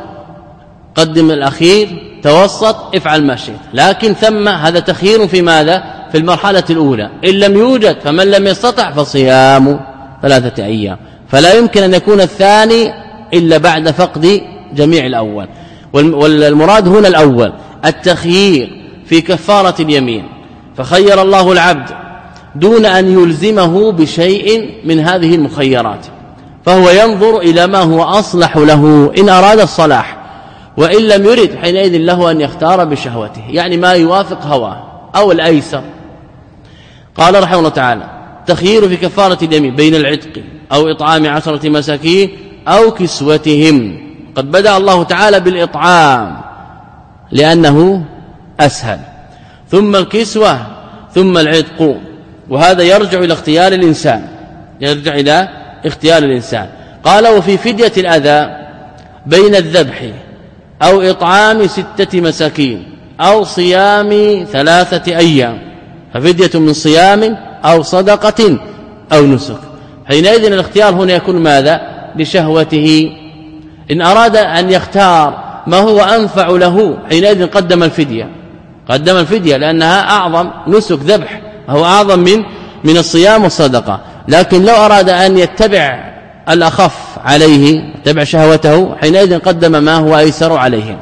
قدم الأخير، توسط، افعل ما شئت، لكن ثم هذا تخيير في ماذا؟ في المرحلة الأولى. إن لم يوجد فمن لم يستطع فصيام ثلاثة أيام، فلا يمكن أن يكون الثاني إلا بعد فقد جميع الأول. والمراد هنا الأول التخيير في كفارة اليمين، فخير الله العبد دون أن يلزمه بشيء من هذه المخيرات، فهو ينظر إلى ما هو أصلح له إن أراد الصلاح، وإن لم يرد حينئذ له أن يختار بشهوته، يعني ما يوافق هواه أو الأيسر. قال رحمه الله تعالى: تخيير في كفارة اليمين بين العتق أو إطعام عشرة مساكين أو كسوتهم. قد بدأ الله تعالى بالإطعام لأنه أسهل، ثم الكسوة، ثم العتق، وهذا يرجع إلى اختيار الإنسان، يرجع إلى اختيار الإنسان. قال: وفي فدية الأذى بين الذبح أو إطعام ستة مساكين أو صيام ثلاثة أيام، ففدية من صيام أو صدقة أو نسك. حينئذ الاختيار هنا يكون ماذا؟ لشهوته. إن أراد أن يختار ما هو أنفع له حينئذ قدم الفدية، قدم الفدية لأنها أعظم نسك ذبح، هو أعظم من من الصيام والصدقة. لكن لو أراد أن يتبع الأخف عليه، يتبع شهوته، حينئذ قدم ما هو أيسر عليه.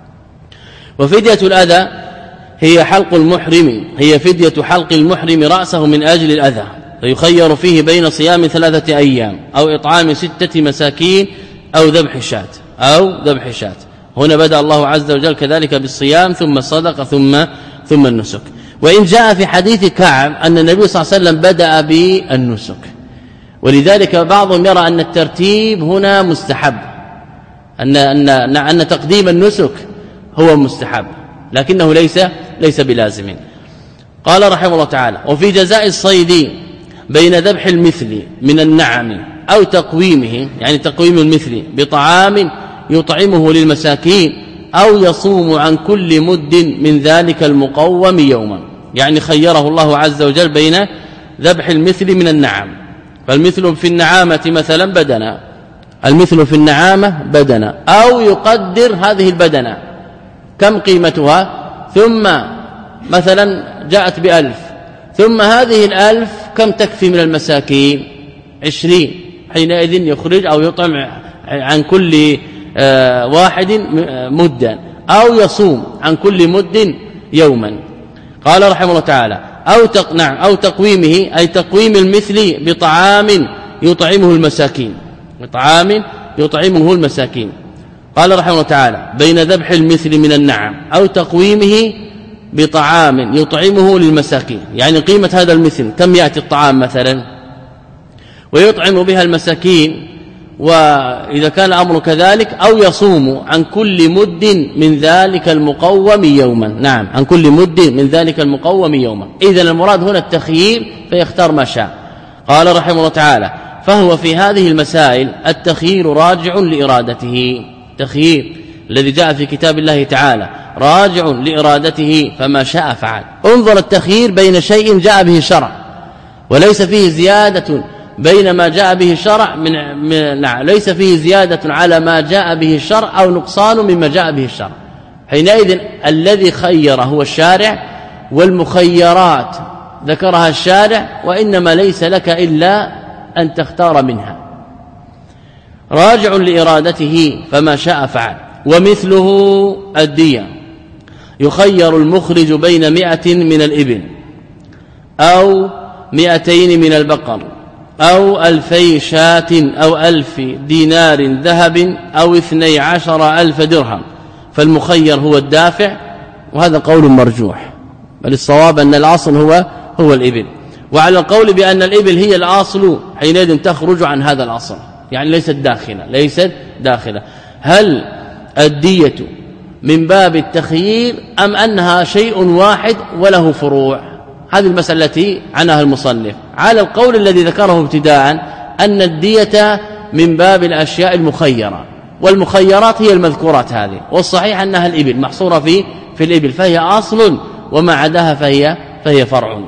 وفدية الأذى هي حلق المحرم، هي فدية حلق المحرم رأسه من أجل الأذى، فيخير فيه بين صيام ثلاثة أيام أو إطعام ستة مساكين أو ذبح شاة أو ذبح شاة. هنا بدأ الله عز وجل كذلك بالصيام ثم الصدقة ثم ثم النسك. وإن جاء في حديث كعب أن النبي صلى الله عليه وسلم بدأ بالنسك، ولذلك بعضهم يرى أن الترتيب هنا مستحب، أن أن أن تقديم النسك هو مستحب، لكنه ليس ليس بلازم. قال رحمه الله تعالى: وفي جزاء الصيد بين ذبح المثل من النعم أو تقويمه، يعني تقويم المثل بطعام يطعمه للمساكين أو يصوم عن كل مد من ذلك المقوم يوما، يعني خيره الله عز وجل بين ذبح المثل من النعم. فالمثل في النعامة مثلا بدنا، المثل في النعامة بدنا، أو يقدر هذه البدنة كم قيمتها، ثم مثلا جاءت بألف، ثم هذه الألف كم تكفي من المساكين؟ عشرين، حينئذ يخرج أو يطعم عن كل واحد مدا، أو يصوم عن كل مد يوما. قال رحمه الله تعالى: أو تقنع أو تقويمه، أي تقويم المثل بطعام يطعمه المساكين، بطعام يطعمه المساكين. قال رحمه الله تعالى: بين ذبح المثل من النعم أو تقويمه بطعام يطعمه للمساكين، يعني قيمة هذا المثل كم يأتي الطعام مثلا ويطعم بها المساكين، وإذا كان الأمر كذلك أو يصوم عن كل مد من ذلك المقوم يوما. نعم، عن كل مد من ذلك المقوم يوما. إذن المراد هنا التخيير، فيختار ما شاء. قال رحمه الله تعالى: فهو في هذه المسائل التخيير راجع لإرادته، تخيير الذي جاء في كتاب الله تعالى راجع لإرادته، فما شاء فعل. انظر التخيير بين شيء جاء به الشرع وليس فيه زيادة بين ما جاء به الشرع من, من نعم ليس فيه زيادة على ما جاء به الشرع أو نقصان مما جاء به الشرع. حينئذ الذي خير هو الشارع، والمخيرات ذكرها الشارع، وإنما ليس لك إلا أن تختار منها. راجع لإرادته فما شاء فعل. ومثله الدية، يخير المخرج بين مئة من الإبل أو مئتين من البقر أو ألفي شاة أو ألف دينار ذهب أو اثني عشر ألف درهم، فالمخير هو الدافع، وهذا قول مرجوح، بل الصواب أن الأصل هو هو الإبل. وعلى القول بأن الإبل هي الأصل حينئذ تخرج عن هذا الأصل، يعني ليست داخلة ليست داخلة. هل الدية من باب التخيير أم أنها شيء واحد وله فروع؟ هذه المسألة التي عنها المصنف. على القول الذي ذكره ابتداء أن الدية من باب الأشياء المخيرة، والمخيرات هي المذكورات هذه، والصحيح أنها الإبل محصورة في في الإبل، فهي أصل، وما عداها فهي فهي فرع.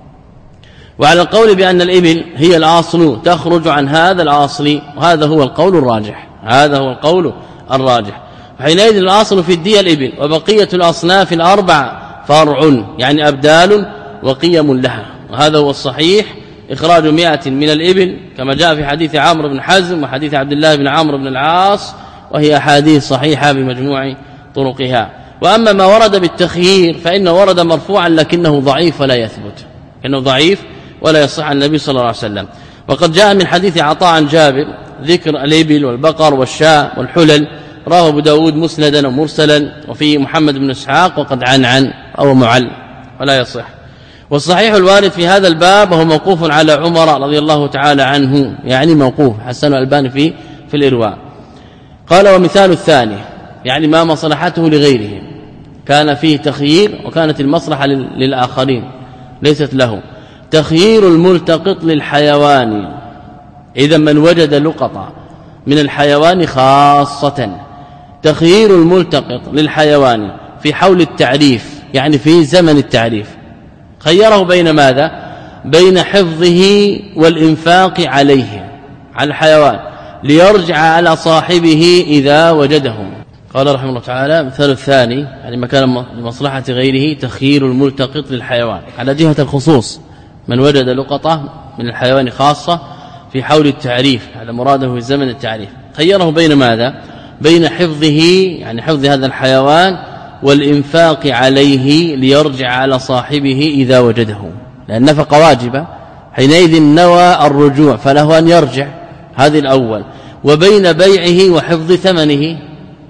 وعلى القول بأن الإبل هي الأصل تخرج عن هذا الأصل، وهذا هو القول الراجح، هذا هو القول الراجح. حينئذ الأصل في الدية الإبل، وبقية الأصناف الأربع فرع، يعني أبدال وقيم لها، وهذا هو الصحيح. إخراج مئة من الإبل كما جاء في حديث عمرو بن حزم وحديث عبد الله بن عمرو بن العاص، وهي أحاديث صحيحة بمجموع طرقها. وأما ما ورد بالتخيير فإنه ورد مرفوعا لكنه ضعيف ولا يثبت، إنه ضعيف ولا يصح عن النبي صلى الله عليه وسلم. وقد جاء من حديث عطاء عن جابر ذكر الإبل والبقر والشاء والحلل، رواه أبو داود مسندا ومرسلا، وفيه محمد بن إسحاق وقد عن عن أو معل ولا يصح. والصحيح الوارد في هذا الباب وهو موقوف على عمر رضي الله تعالى عنه، يعني موقوف حسن الألباني في في الإرواء. قال ومثال الثاني يعني ما مصلحته لغيره، كان فيه تخيير وكانت المصلحة للآخرين ليست له. تخيير الملتقط للحيوان، إذا من وجد لقطة من الحيوان خاصة، تخيير الملتقط للحيوان في حول التعريف يعني في زمن التعريف، خيره بين ماذا؟ بين حفظه والإنفاق عليه على الحيوان ليرجع على صاحبه إذا وجده. قال رحمه الله تعالى مثال الثاني يعني مكان لمصلحة غيره تخيير الملتقط للحيوان على جهة الخصوص، من وجد لقطة من الحيوان خاصة في حول التعريف، هذا مراده في زمن التعريف، خيره بين ماذا؟ بين حفظه يعني حفظ هذا الحيوان والإنفاق عليه ليرجع على صاحبه إذا وجده، لأن النفقة واجبة، حينئذ نوى الرجوع فله أن يرجع، هذه الأول. وبين بيعه وحفظ ثمنه،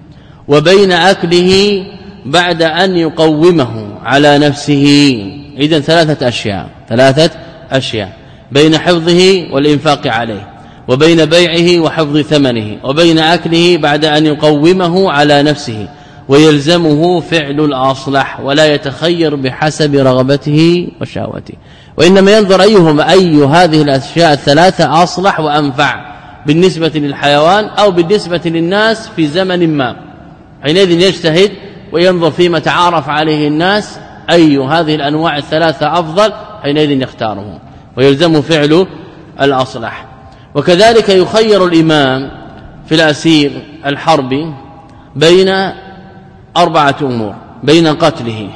وبين أكله بعد أن يقومه على نفسه. إذن ثلاثة أشياء ثلاثة أشياء بين حفظه والإنفاق عليه، وبين بيعه وحفظ ثمنه، وبين أكله بعد أن يقومه على نفسه، ويلزمه فعل الأصلح ولا يتخير بحسب رغبته وشهوته، وإنما ينظر أيهما أي هذه الأشياء الثلاثة أصلح وأنفع بالنسبة للحيوان أو بالنسبة للناس في زمن ما، حينئذ يجتهد وينظر فيما تعارف عليه الناس أي هذه الأنواع الثلاثة أفضل، حينئذ يختاره ويلزم فعل الأصلح. وكذلك يخير الإمام في الأسير الحربي بين أربعة أمور: بين قتله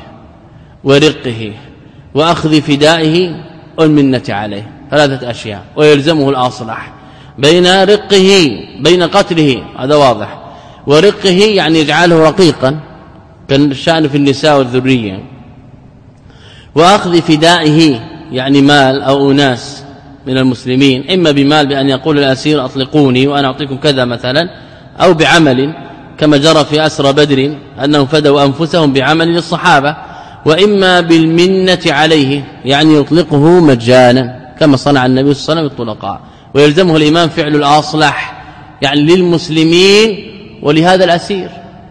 ورقه وأخذ فدائه والمنة عليه، ثلاثة أشياء، ويلزمه الأصلح. بين رقه بين قتله هذا واضح، ورقه يعني يجعله رقيقا كالشأن في النساء والذرية، وأخذ فدائه يعني مال أو أناس من المسلمين، إما بمال بأن يقول الأسير أطلقوني وأنا أعطيكم كذا مثلا، أو بعمل كما جرى في أسرى بدر أنهم فدوا أنفسهم بعمل للصحابة، وإما بالمنة عليه يعني يطلقه مجانا كما صنع النبي صلى الله عليه وسلم بالطلقاء. ويلزمه الإمام فعل الأصلح يعني للمسلمين ولهذا الأسير.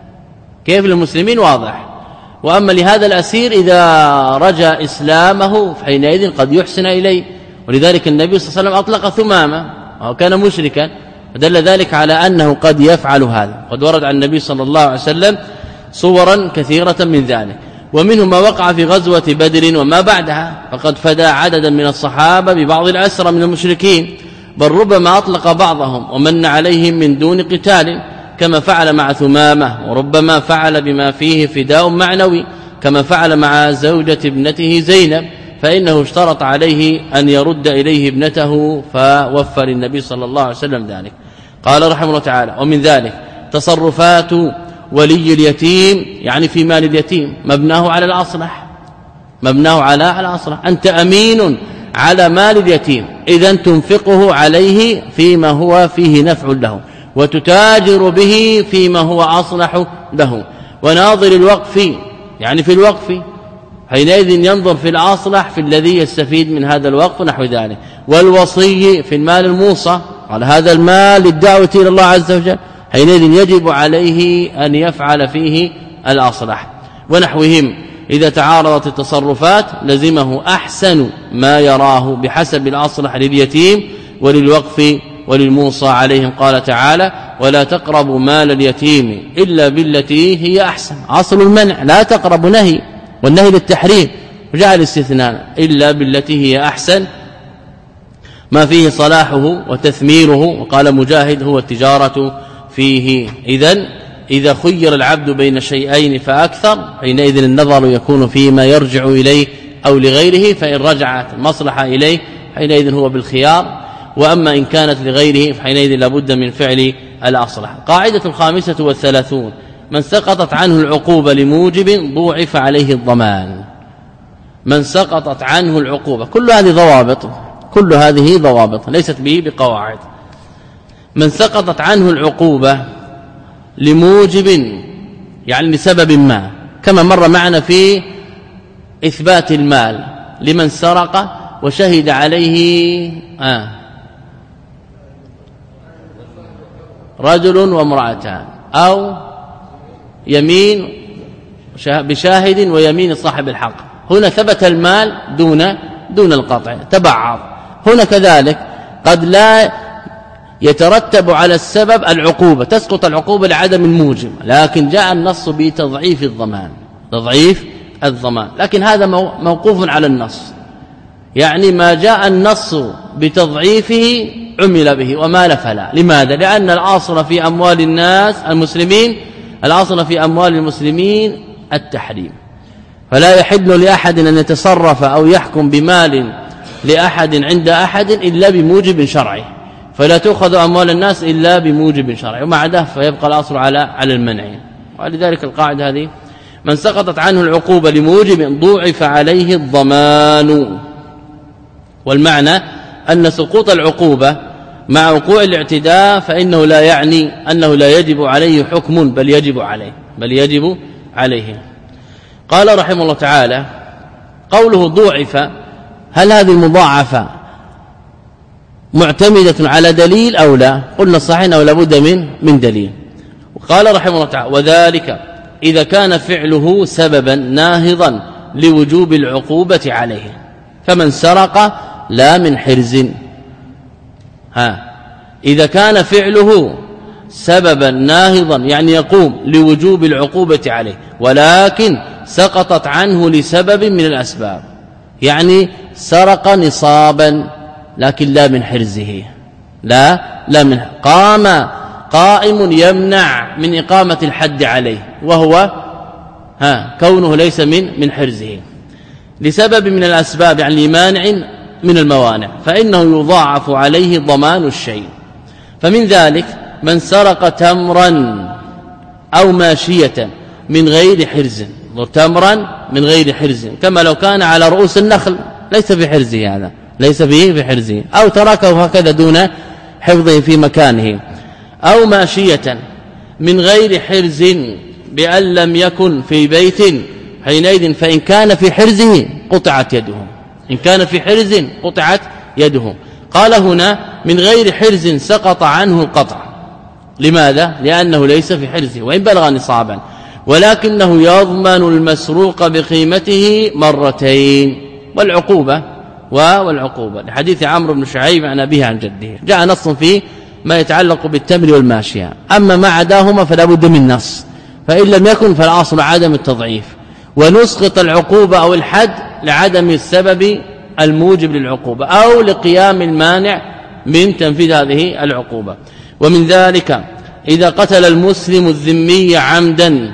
كيف للمسلمين واضح، وأما لهذا الأسير إذا رجى إسلامه فحينئذ قد يحسن إليه، ولذلك النبي صلى الله عليه وسلم أطلق ثمامة وهو كان مشركا، ودل ذلك على أنه قد يفعل هذا. قد ورد عن النبي صلى الله عليه وسلم صورا كثيرة من ذلك، ومنه ما وقع في غزوة بدر وما بعدها، فقد فدى عددا من الصحابة ببعض الأسرى من المشركين، بل ربما أطلق بعضهم ومن عليهم من دون قتال كما فعل مع ثمامة، وربما فعل بما فيه فداء معنوي كما فعل مع زوجة ابنته زينب، فإنه اشترط عليه أن يرد إليه ابنته فوفى للنبي صلى الله عليه وسلم ذلك. قال رحمه الله تعالى: ومن ذلك تصرفات ولي اليتيم يعني في مال اليتيم، مبناه على الأصلح، مبناه على على الأصلح. أنت أمين على مال اليتيم، إذا تنفقه عليه فيما هو فيه نفع له، وتتاجر به فيما هو أصلح له. وناظر الوقف يعني في الوقف، حينئذ ينظر في الأصلح في الذي يستفيد من هذا الوقف نحو ذلك. والوصي في المال الموصى على هذا المال للدعوة إلى الله عز وجل، حينئذ يجب عليه أن يفعل فيه الأصلح. ونحوهم إذا تعارضت التصرفات لزمه أحسن ما يراه بحسب الأصلح لليتيم وللوقف وللموصى عليهم. قال تعالى: ولا تقربوا مال اليتيم إلا بالتي هي أحسن. أصل المنع لا تقرب نهي، والنهي للتحريم، وجاء الاستثناء إلا بالتي هي أحسن ما فيه صلاحه وتثميره. وقال مجاهد: هو التجارة فيه. إذن إذا خير العبد بين شيئين فأكثر حينئذ النظر يكون فيما يرجع إليه أو لغيره، فإن رجعت المصلحة إليه حينئذ هو بالخيار، وأما إن كانت لغيره فحينئذ لابد من فعل الأصلح. قاعدة الخامسة والثلاثون: من سقطت عنه العقوبة لموجب ضوعف عليه الضمان. من سقطت عنه العقوبة. كل هذه ضوابط كل هذه ضوابط ليست به بقواعد. من سقطت عنه العقوبة لموجب يعني لسبب ما، كما مر معنا في إثبات المال لمن سرق وشهد عليه آه رجل وامرأتان أو يمين بشاهد ويمين صاحب الحق. هنا ثبت المال دون دون القطع تبعض. هنا كذلك قد لا يترتب على السبب العقوبة، تسقط العقوبة لعدم الموجب، لكن جاء النص بتضعيف الضمان تضعيف الضمان لكن هذا موقوف على النص، يعني ما جاء النص بتضعيفه عمل به وما لا فلا. لماذا؟ لأن الأصل في أموال الناس المسلمين الأصل في أموال المسلمين التحريم، فلا يحل لأحد أن يتصرف أو يحكم بمال لأحد عند أحد إلا بموجب شرعي، فلا تؤخذ أموال الناس إلا بموجب شرعي، ومع ذلك فيبقى الأصل على على المنع. ولذلك القاعدة هذه من سقطت عنه العقوبة لموجب ضوعف عليه الضمان. والمعنى أن سقوط العقوبة مع وقوع الاعتداء فإنه لا يعني أنه لا يجب عليه حكم، بل يجب عليه بل يجب عليه. قال رحمه الله تعالى قوله ضوعف، هل هذه المضاعفة معتمدة على دليل أو لا؟ قلنا صحيح أنه لابد من من دليل. وقال رحمه الله تعالى وذلك إذا كان فعله سببا ناهضا لوجوب العقوبة عليه، فمن سرق لا من حرز. ها إذا كان فعله سببا ناهضا يعني يقوم لوجوب العقوبة عليه، ولكن سقطت عنه لسبب من الأسباب، يعني سرق نصابا لكن لا من حرزه، لا لا من قام قائم يمنع من إقامة الحد عليه، وهو ها كونه ليس من من حرزه لسبب من الأسباب يعني مانع من الموانع، فإنه يضاعف عليه ضمان الشيء. فمن ذلك من سرق تمرا أو ماشية من غير حرز، تمرا من غير حرز كما لو كان على رؤوس النخل ليس في حرزه، هذا ليس به في حرزه، أو تركه هكذا دون حفظه في مكانه، أو ماشية من غير حرز بأن لم يكن في بيت، حينئذ فإن كان في حرزه قطعت يده، إن كان في حرز قطعت يده. قال هنا من غير حرز سقط عنه القطع. لماذا؟ لأنه ليس في حرزه وإن بلغ نصابا، ولكنه يضمن المسروق بقيمته مرتين. والعقوبة والعقوبة لحديث عمرو بن شعيب عن أبيه عن جده جاء نص فيه ما يتعلق بالتمر والماشية، أما ما عداهما فلا بد من نص، فإن لم يكن فالأصل عدم التضعيف، ونسقط العقوبة أو الحد لعدم السبب الموجب للعقوبة أو لقيام المانع من تنفيذ هذه العقوبة. ومن ذلك إذا قتل المسلم الذمي عمدا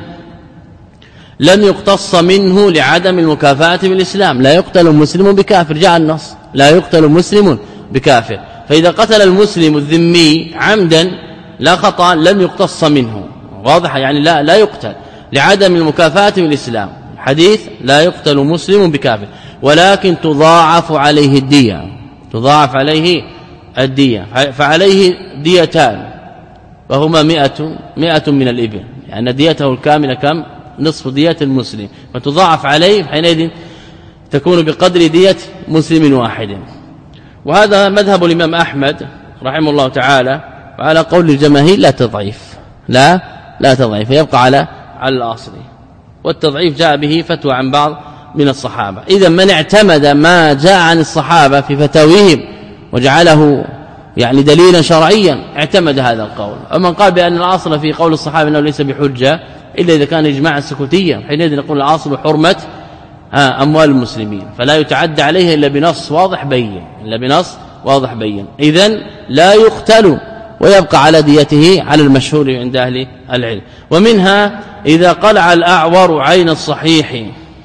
لم يقتص منه لعدم المكافأة بالإسلام، لا يقتل مسلم بكافر، جاء النص لا يقتل مسلم بكافر، فإذا قتل المسلم الذمي عمدا لا خطأ لم يقتص منه، واضح يعني لا لا يقتل لعدم المكافأة بالإسلام، حديث لا يقتل مسلم بكافر، ولكن تضاعف عليه الدية تضاعف عليه الدية فعليه ديتان وهما مئة مئة من الإبل، لأن يعني ديته الكاملة كم؟ نصف دية المسلم، فتضاعف عليه حينئذ تكون بقدر دية مسلم واحد. وهذا مذهب الإمام أحمد رحمه الله تعالى، وعلى قول الجماهير لا تضعيف لا لا تضعيف، يبقى على على الأصل، والتضعيف جاء به فتوى عن بعض من الصحابة. إذا من اعتمد ما جاء عن الصحابة في فتاويهم وجعله يعني دليلا شرعيا اعتمد هذا القول. ومن قال بأن الأصل في قول الصحابة أنه ليس بحجة إلا إذا كان إجماعا سكوتيا، حينئذ نقول الأصل حرمة أموال المسلمين، فلا يتعدى عليها إلا بنص واضح بين إلا بنص واضح بين إذن لا يقتل ويبقى على ديته على المشهور عند أهل العلم. ومنها إذا قلع الأعور عين الصحيح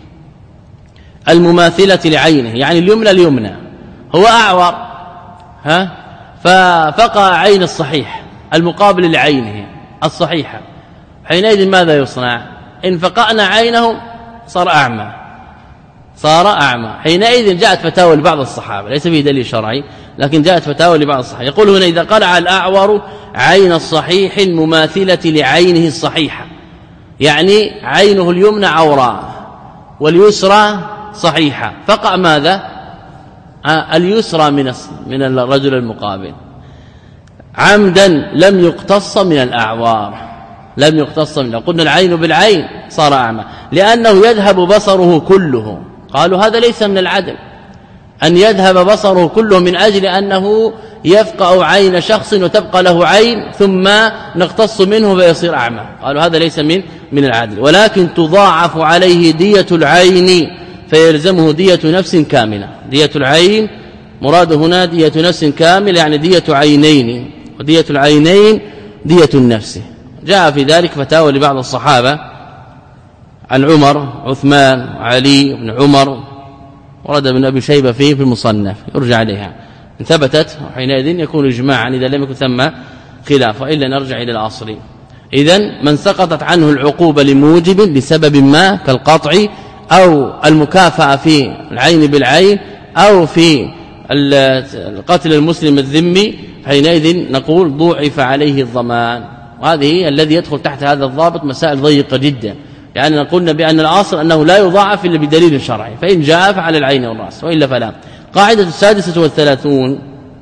المماثلة لعينه، يعني اليمنى اليمنى هو أعور ها ففقع عين الصحيح المقابل لعينه الصحيحة، حينئذ ماذا يصنع؟ إن فقعنا عينه صار أعمى، صار أعمى. حينئذ جاءت فتاوى لبعض الصحابة، ليس فيه دليل شرعي لكن جاءت فتاوى لبعض الصحابة، يقول هنا إذا قلع الأعور عين الصحيح المماثلة لعينه الصحيحة، يعني عينه اليمنى عوراء واليسرى صحيحة، فقع ماذا؟ آه اليسرى من من الرجل المقابل عمدا لم يقتص من الأعوار، لم يقتص من، قلنا العين بالعين صار أعمى لأنه يذهب بصره كله. قالوا هذا ليس من العدل أن يذهب بصره كله من أجل أنه يفقأ عين شخص وتبقى له عين ثم نقتص منه فيصير أعمى. قالوا هذا ليس من من العدل، ولكن تضاعف عليه دية العين فيلزمه دية نفس كاملة. دية العين مراد هنا دية نفس كاملة، يعني دية عينين، ودية العينين دية النفس. جاء في ذلك فتاوى لبعض الصحابة عن عمر عثمان علي بن عمر، ورد ابن أبي شيبة فيه في المصنف، يرجع عليها إن ثبتت وحينئذ يكون إجماعا إذا لم يكن ثم خلاف، وإلا نرجع إلى الأصل. إذن من سقطت عنه العقوبة لموجب لسبب ما كالقطع أو المكافأة في العين بالعين أو في القتل المسلم الذمي، حينئذ نقول ضوعف عليه الضمان. وهذه الذي يدخل تحت هذا الضابط مسائل ضيقة جدا، لأننا قلنا بأن الأصل أنه لا يضاعف إلا بدليل شرعي، فإن جاء فعلى العين والرأس وإلا فلا. قاعدة السادسة والثلاثون: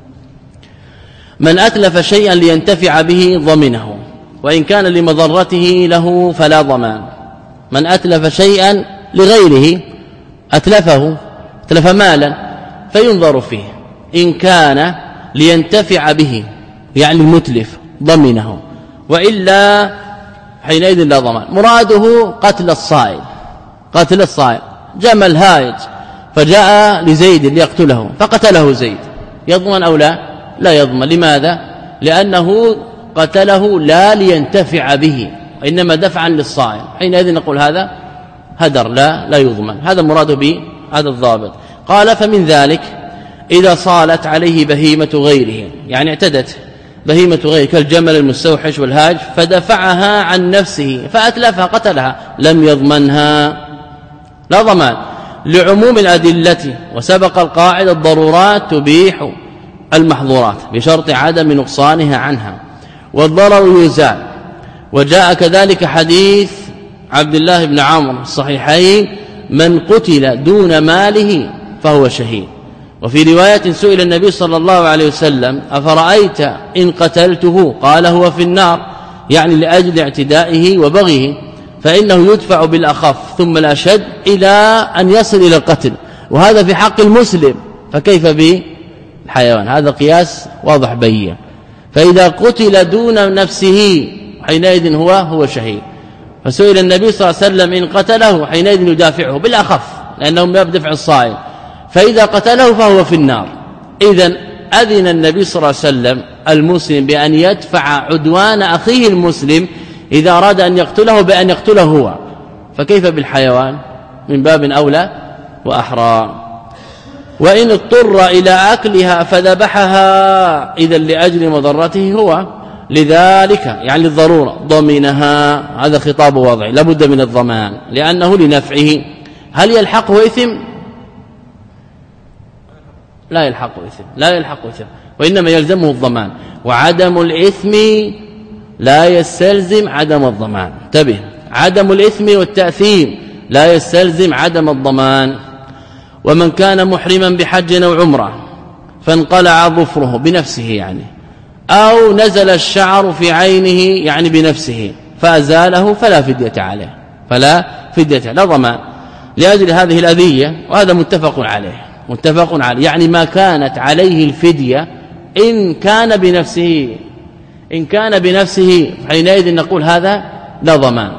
من أتلف شيئا لينتفع به ضمنه، وإن كان لمضرته له فلا ضمان. من أتلف شيئا لغيره، أتلفه أتلف مالا فينظر فيه، إن كان لينتفع به يعني المتلف ضمنه، وإلا حينئذ لا ضمان. مراده قتل الصائل، قتل الصائل جمل هائج فجاء لزيد ليقتله فقتله زيد، يضمن أو لا؟ لا يضمن. لماذا؟ لأنه قتله لا لينتفع به وإنما دفعا للصائل، حينئذ نقول هذا هدر لا لا يضمن. هذا مراده به هذا الضابط. قال: فمن ذلك إذا صالت عليه بهيمة غيره، يعني اعتدت بهيمة غيره كالجمل المستوحش والهاج فدفعها عن نفسه فأتلفها قتلها، لم يضمنها، لا ضمان لعموم الأدلة. وسبق القاعدة: الضرورات تبيح المحظورات بشرط عدم نقصانها عنها، والضرر يزال. وجاء كذلك حديث عبد الله بن عمرو الصحيحين: من قتل دون ماله فهو شهيد. وفي رواية سئل النبي صلى الله عليه وسلم: أفرأيت إن قتلته؟ قال: هو في النار، يعني لأجل اعتدائه وبغيه، فإنه يدفع بالأخف ثم الأشد إلى أن يصل إلى القتل، وهذا في حق المسلم، فكيف بالحيوان؟ هذا قياس واضح بين. فإذا قتل دون نفسه حينئذ هو هو شهيد. فسئل النبي صلى الله عليه وسلم: إن قتله؟ حينئذ يدافعه بالأخف لأنه من باب دفع الصائل، فإذا قتله فهو في النار. إذن أذن النبي صلى الله عليه وسلم المسلم بأن يدفع عدوان أخيه المسلم إذا أراد أن يقتله بأن يقتله هو، فكيف بالحيوان؟ من باب أولى وأحرى. وإن اضطر إلى أكلها فذبحها إذا لأجل مضرته هو، لذلك يعني الضرورة ضمنها. هذا خطاب وضعي لابد من الضمان لأنه لنفعه. هل يلحقه إثم؟ لا يلحقه إثم، لا يلحقه إثم، وإنما يلزمه الضمان. وعدم الإثم لا يستلزم عدم الضمان. انتبه، عدم الإثم والتأثيم لا يستلزم عدم الضمان. ومن كان محرما بحج أو عمرة فانقلع ظفره بنفسه يعني، أو نزل الشعر في عينه يعني بنفسه فأزاله فلا فدية عليه، فلا فدية، لا ضمان لأجل هذه الأذية. وهذا متفق عليه، متفق عليه، يعني ما كانت عليه الفدية إن كان بنفسه، إن كان بنفسه حينئذ نقول هذا لا ضمان.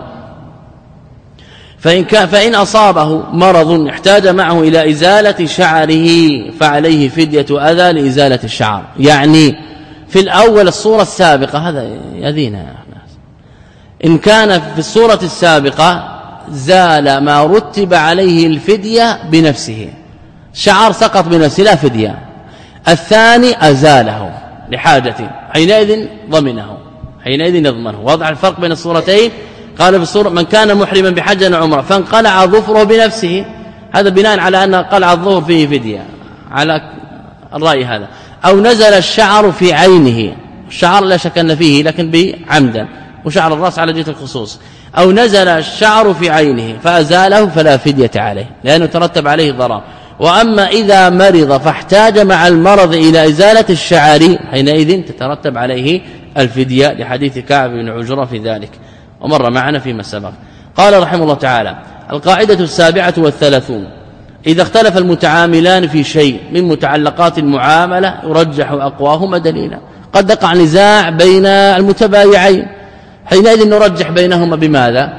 فإن, كان فإن أصابه مرض احتاج معه إلى إزالة شعره فعليه فدية أذى لإزالة الشعر. يعني في الأول الصورة السابقة، هذا يذينا يا ناس، إن كان في الصورة السابقة زال ما رتب عليه الفدية بنفسه، شعر سقط بنفسه لا فدية. الثاني أزاله لحاجة، حينئذ ضمنه، حينئذ يضمنه. وضع الفرق بين الصورتين. قال في الصورة: من كان محرما بحج أو عمرة فانقلع ظفره بنفسه هذا بناء على أن قلع الظهر فيه فدية على الرأي هذا. أو نزل الشعر في عينه، الشعر لا شك أن فيه لكن بعمدا، وشعر الرأس على جهة الخصوص. أو نزل الشعر في عينه فأزاله فلا فدية عليه لأنه ترتب عليه ضرر. وأما إذا مرض فاحتاج مع المرض إلى إزالة الشعر حينئذ تترتب عليه الفدية لحديث كعب بن عجرة في ذلك، ومر معنا فيما سبق. قال رحمه الله تعالى: القاعدة السابعة والثلاثون: إذا اختلف المتعاملان في شيء من متعلقات المعاملة يرجح أقواهما دليلا. قد يقع نزاع بين المتبايعين حينئذ نرجح بينهما بماذا؟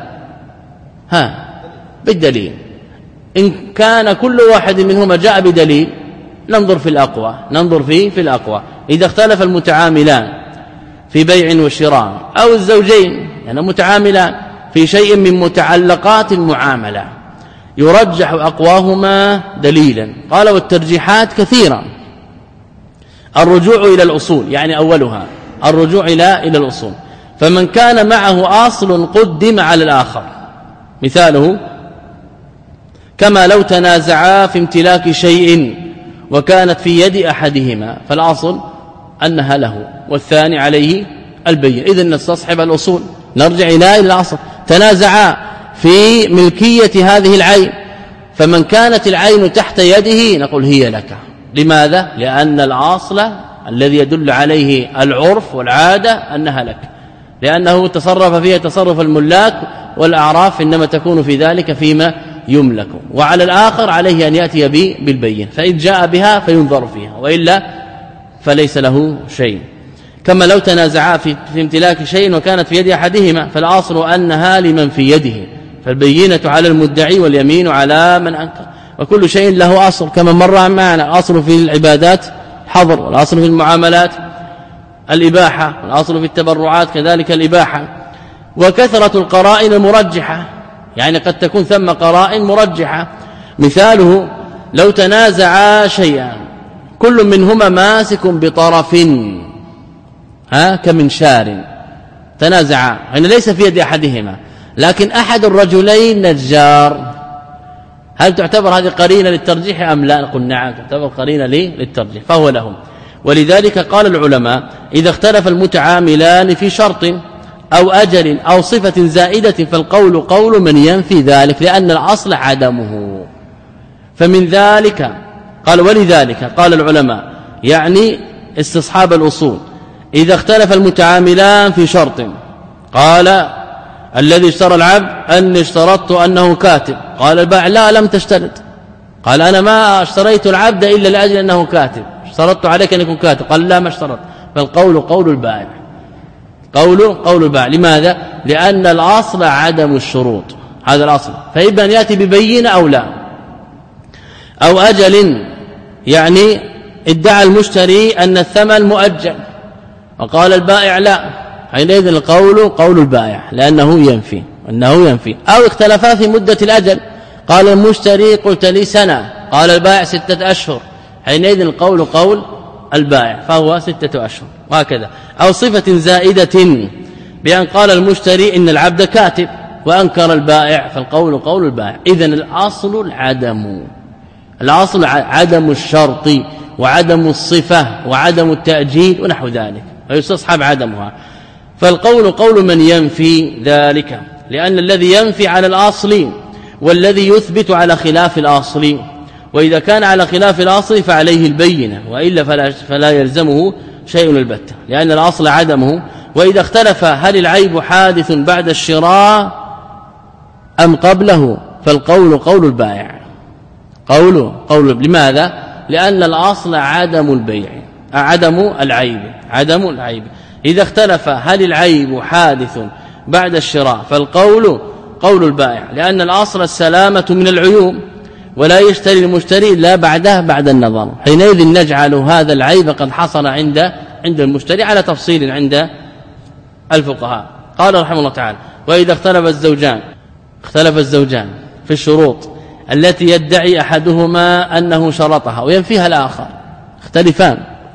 ها بالدليل. إن كان كل واحد منهما جاء بدليل ننظر في الأقوى ننظر فيه في الأقوى. إذا اختلف المتعاملان في بيع وشراء أو الزوجين يعني متعاملان في شيء من متعلقات المعاملة يرجح أقواهما دليلا. قال: والترجيحات كثيرة. الرجوع إلى الأصول، يعني أولها الرجوع إلى إلى الأصول. فمن كان معه أصل قدم على الآخر، مثاله كما لو تنازعا في امتلاك شيء وكانت في يد أحدهما فالأصل أنها له والثاني عليه البيع، إذن نستصحب الأصول نرجع إلى الأصل. تنازعا في ملكية هذه العين، فمن كانت العين تحت يده نقول هي لك. لماذا؟ لأن الأصل الذي يدل عليه العرف والعادة أنها لك، لأنه تصرف فيها تصرف الملاك، والأعراف إنما تكون في ذلك فيما يملك. وعلى الآخر عليه أن يأتي بالبين، فإن جاء بها فينظر فيها وإلا فليس له شيء. كما لو تنازعا في امتلاك شيء وكانت في يد أحدهما فالأصل أنها لمن في يده، فالبينة على المدعي واليمين على من أنكر. وكل شيء له أصل كما مر معنا. الأصل في العبادات حظر، والأصل في المعاملات الإباحة، والأصل في التبرعات كذلك الإباحة. وكثرة القرائن المرجحة، يعني قد تكون ثم قرائن مرجحة. مثاله لو تنازعا شيئا كل منهما ماسك بطرف ها كمنشار، تنازعا هنا ليس في يد أحدهما لكن أحد الرجلين نجار، هل تعتبر هذه قرينة للترجيح أم لا؟ نقول نعم تعتبر قرينة للترجيح فهو لهم. ولذلك قال العلماء: إذا اختلف المتعاملان في شرط أو أجل أو صفة زائدة فالقول قول من ينفي ذلك، لأن الأصل عدمه. فمن ذلك قال: ولذلك قال العلماء يعني استصحاب الأصول: إذا اختلف المتعاملان في شرط، قال الذي اشترى العبد أني اشترطت أنه كاتب، قال البائع لا لم تشترط، قال أنا ما اشتريت العبد إلا لأجل أنه كاتب، اشترطت عليك أن يكون كاتب، قال لا ما اشترط. فالقول قول البائع، قول قول البائع. لماذا؟ لأن الأصل عدم الشروط، هذا الأصل. فإما أن يأتي ببينة أو لا. أو أجل، يعني ادعى المشتري أن الثمن مؤجل وقال البائع لا، حينئذ القول قول البائع لأنه ينفي أنه ينفي. أو اختلفا في مدة الأجل، قال المشتري قلت لي سنة، قال البائع ستة أشهر، حينئذ القول قول البائع فهو ستة أشهر، وهكذا. أو صفة زائدة بأن قال المشتري إن العبد كاتب وأنكر البائع فالقول قول البائع. إذن الأصل العدم، الأصل عدم الشرط وعدم الصفة وعدم التأجيل ونحو ذلك، ويستصحب عدمها. فالقول قول من ينفي ذلك، لأن الذي ينفي على الأصل والذي يثبت على خلاف الأصل، وإذا كان على خلاف الأصل فعليه البينة، وإلا فلا, فلا يلزمه شيء البتة، لأن الأصل عدمه. وإذا اختلف هل العيب حادث بعد الشراء أم قبله فالقول قول البائع، قول قول. لماذا؟ لأن الأصل عدم البيع، عدم العيب، عدم العيب. إذا اختلف هل العيب حادث بعد الشراء فالقول قول البائع، لأن الأصل السلامة من العيوب، ولا يشتري المشتري إلا بعده بعد النظر، حينئذ نجعل هذا العيب قد حصل عند عند المشتري على تفصيل عند الفقهاء. قال رحمه الله تعالى: وإذا اختلف الزوجان اختلف الزوجان في الشروط التي يدعي أحدهما أنه شرطها وينفيها الآخر، اختلفان.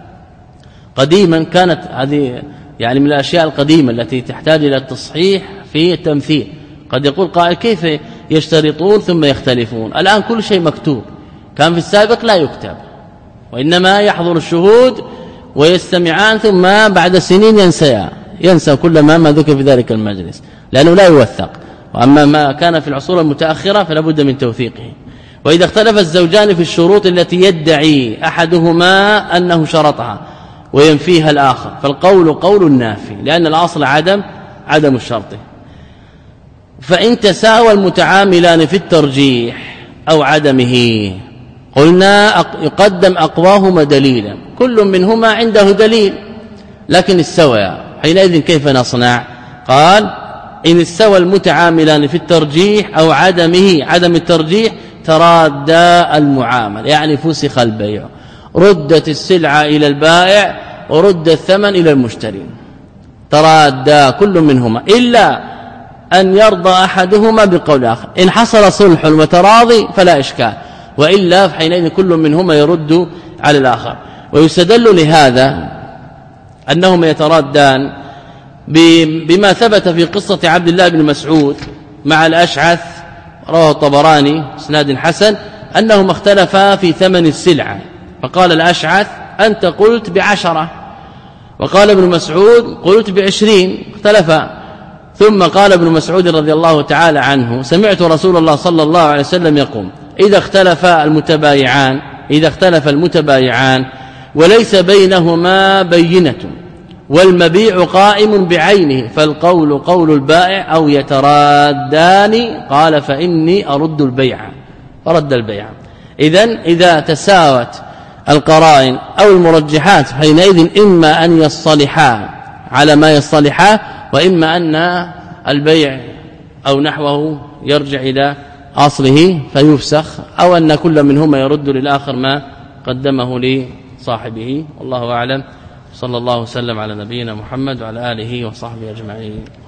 قديما كانت هذه يعني من الأشياء القديمة التي تحتاج إلى التصحيح في التمثيل. قد يقول قائل: كيف يشترطون ثم يختلفون. الآن كل شيء مكتوب، كان في السابق لا يكتب، وإنما يحضر الشهود ويستمعان ثم بعد سنين ينسى ينسى كل ما ما ذكر في ذلك المجلس لأنه لا يوثق. وأما ما كان في العصور المتأخرة فلا بد من توثيقه. وإذا اختلف الزوجان في الشروط التي يدعي أحدهما أنه شرطها وينفيها الآخر فالقول قول النافي، لأن الأصل عدم عدم الشرط. فإن تساوى المتعاملان في الترجيح أو عدمه قلنا يقدم أقواهما دليلا، كل منهما عنده دليل لكن استوى، حينئذ كيف نصنع؟ قال إن استوى المتعاملان في الترجيح أو عدمه، عدم الترجيح ترادى المعامل، يعني فسخ البيع، ردت السلعة إلى البائع ورد الثمن إلى المشتري، ترادى كل منهما إلا أن يرضى أحدهما بقول آخر. إن حصل صلح وتراضي فلا إشكال، وإلا فحينئذ كل منهما يرد على الآخر. ويستدل لهذا أنهما يترادان بما ثبت في قصة عبد الله بن مسعود مع الأشعث، رواه الطبراني اسناد حسن، أنهما اختلفا في ثمن السلعة، فقال الأشعث أنت قلت بعشرة، وقال ابن مسعود قلت بعشرين، اختلفا. ثم قال ابن مسعود رضي الله تعالى عنه سمعت رسول الله صلى الله عليه وسلم يقول إذا اختلف المتبايعان إذا اختلف المتبايعان وليس بينهما بينة والمبيع قائم بعينه فالقول قول البائع أو يترادان، قال فإني أرد البيع، فرد البيع. إذن إذا تساوت القرائن أو المرجحات حينئذ إما أن يصطلحا على ما يصطلحا، وإما أن البيع أو نحوه يرجع إلى أصله فيفسخ، أو أن كل منهما يرد للآخر ما قدمه لصاحبه. والله أعلم. صلى الله وسلم على نبينا محمد وعلى آله وصحبه أجمعين.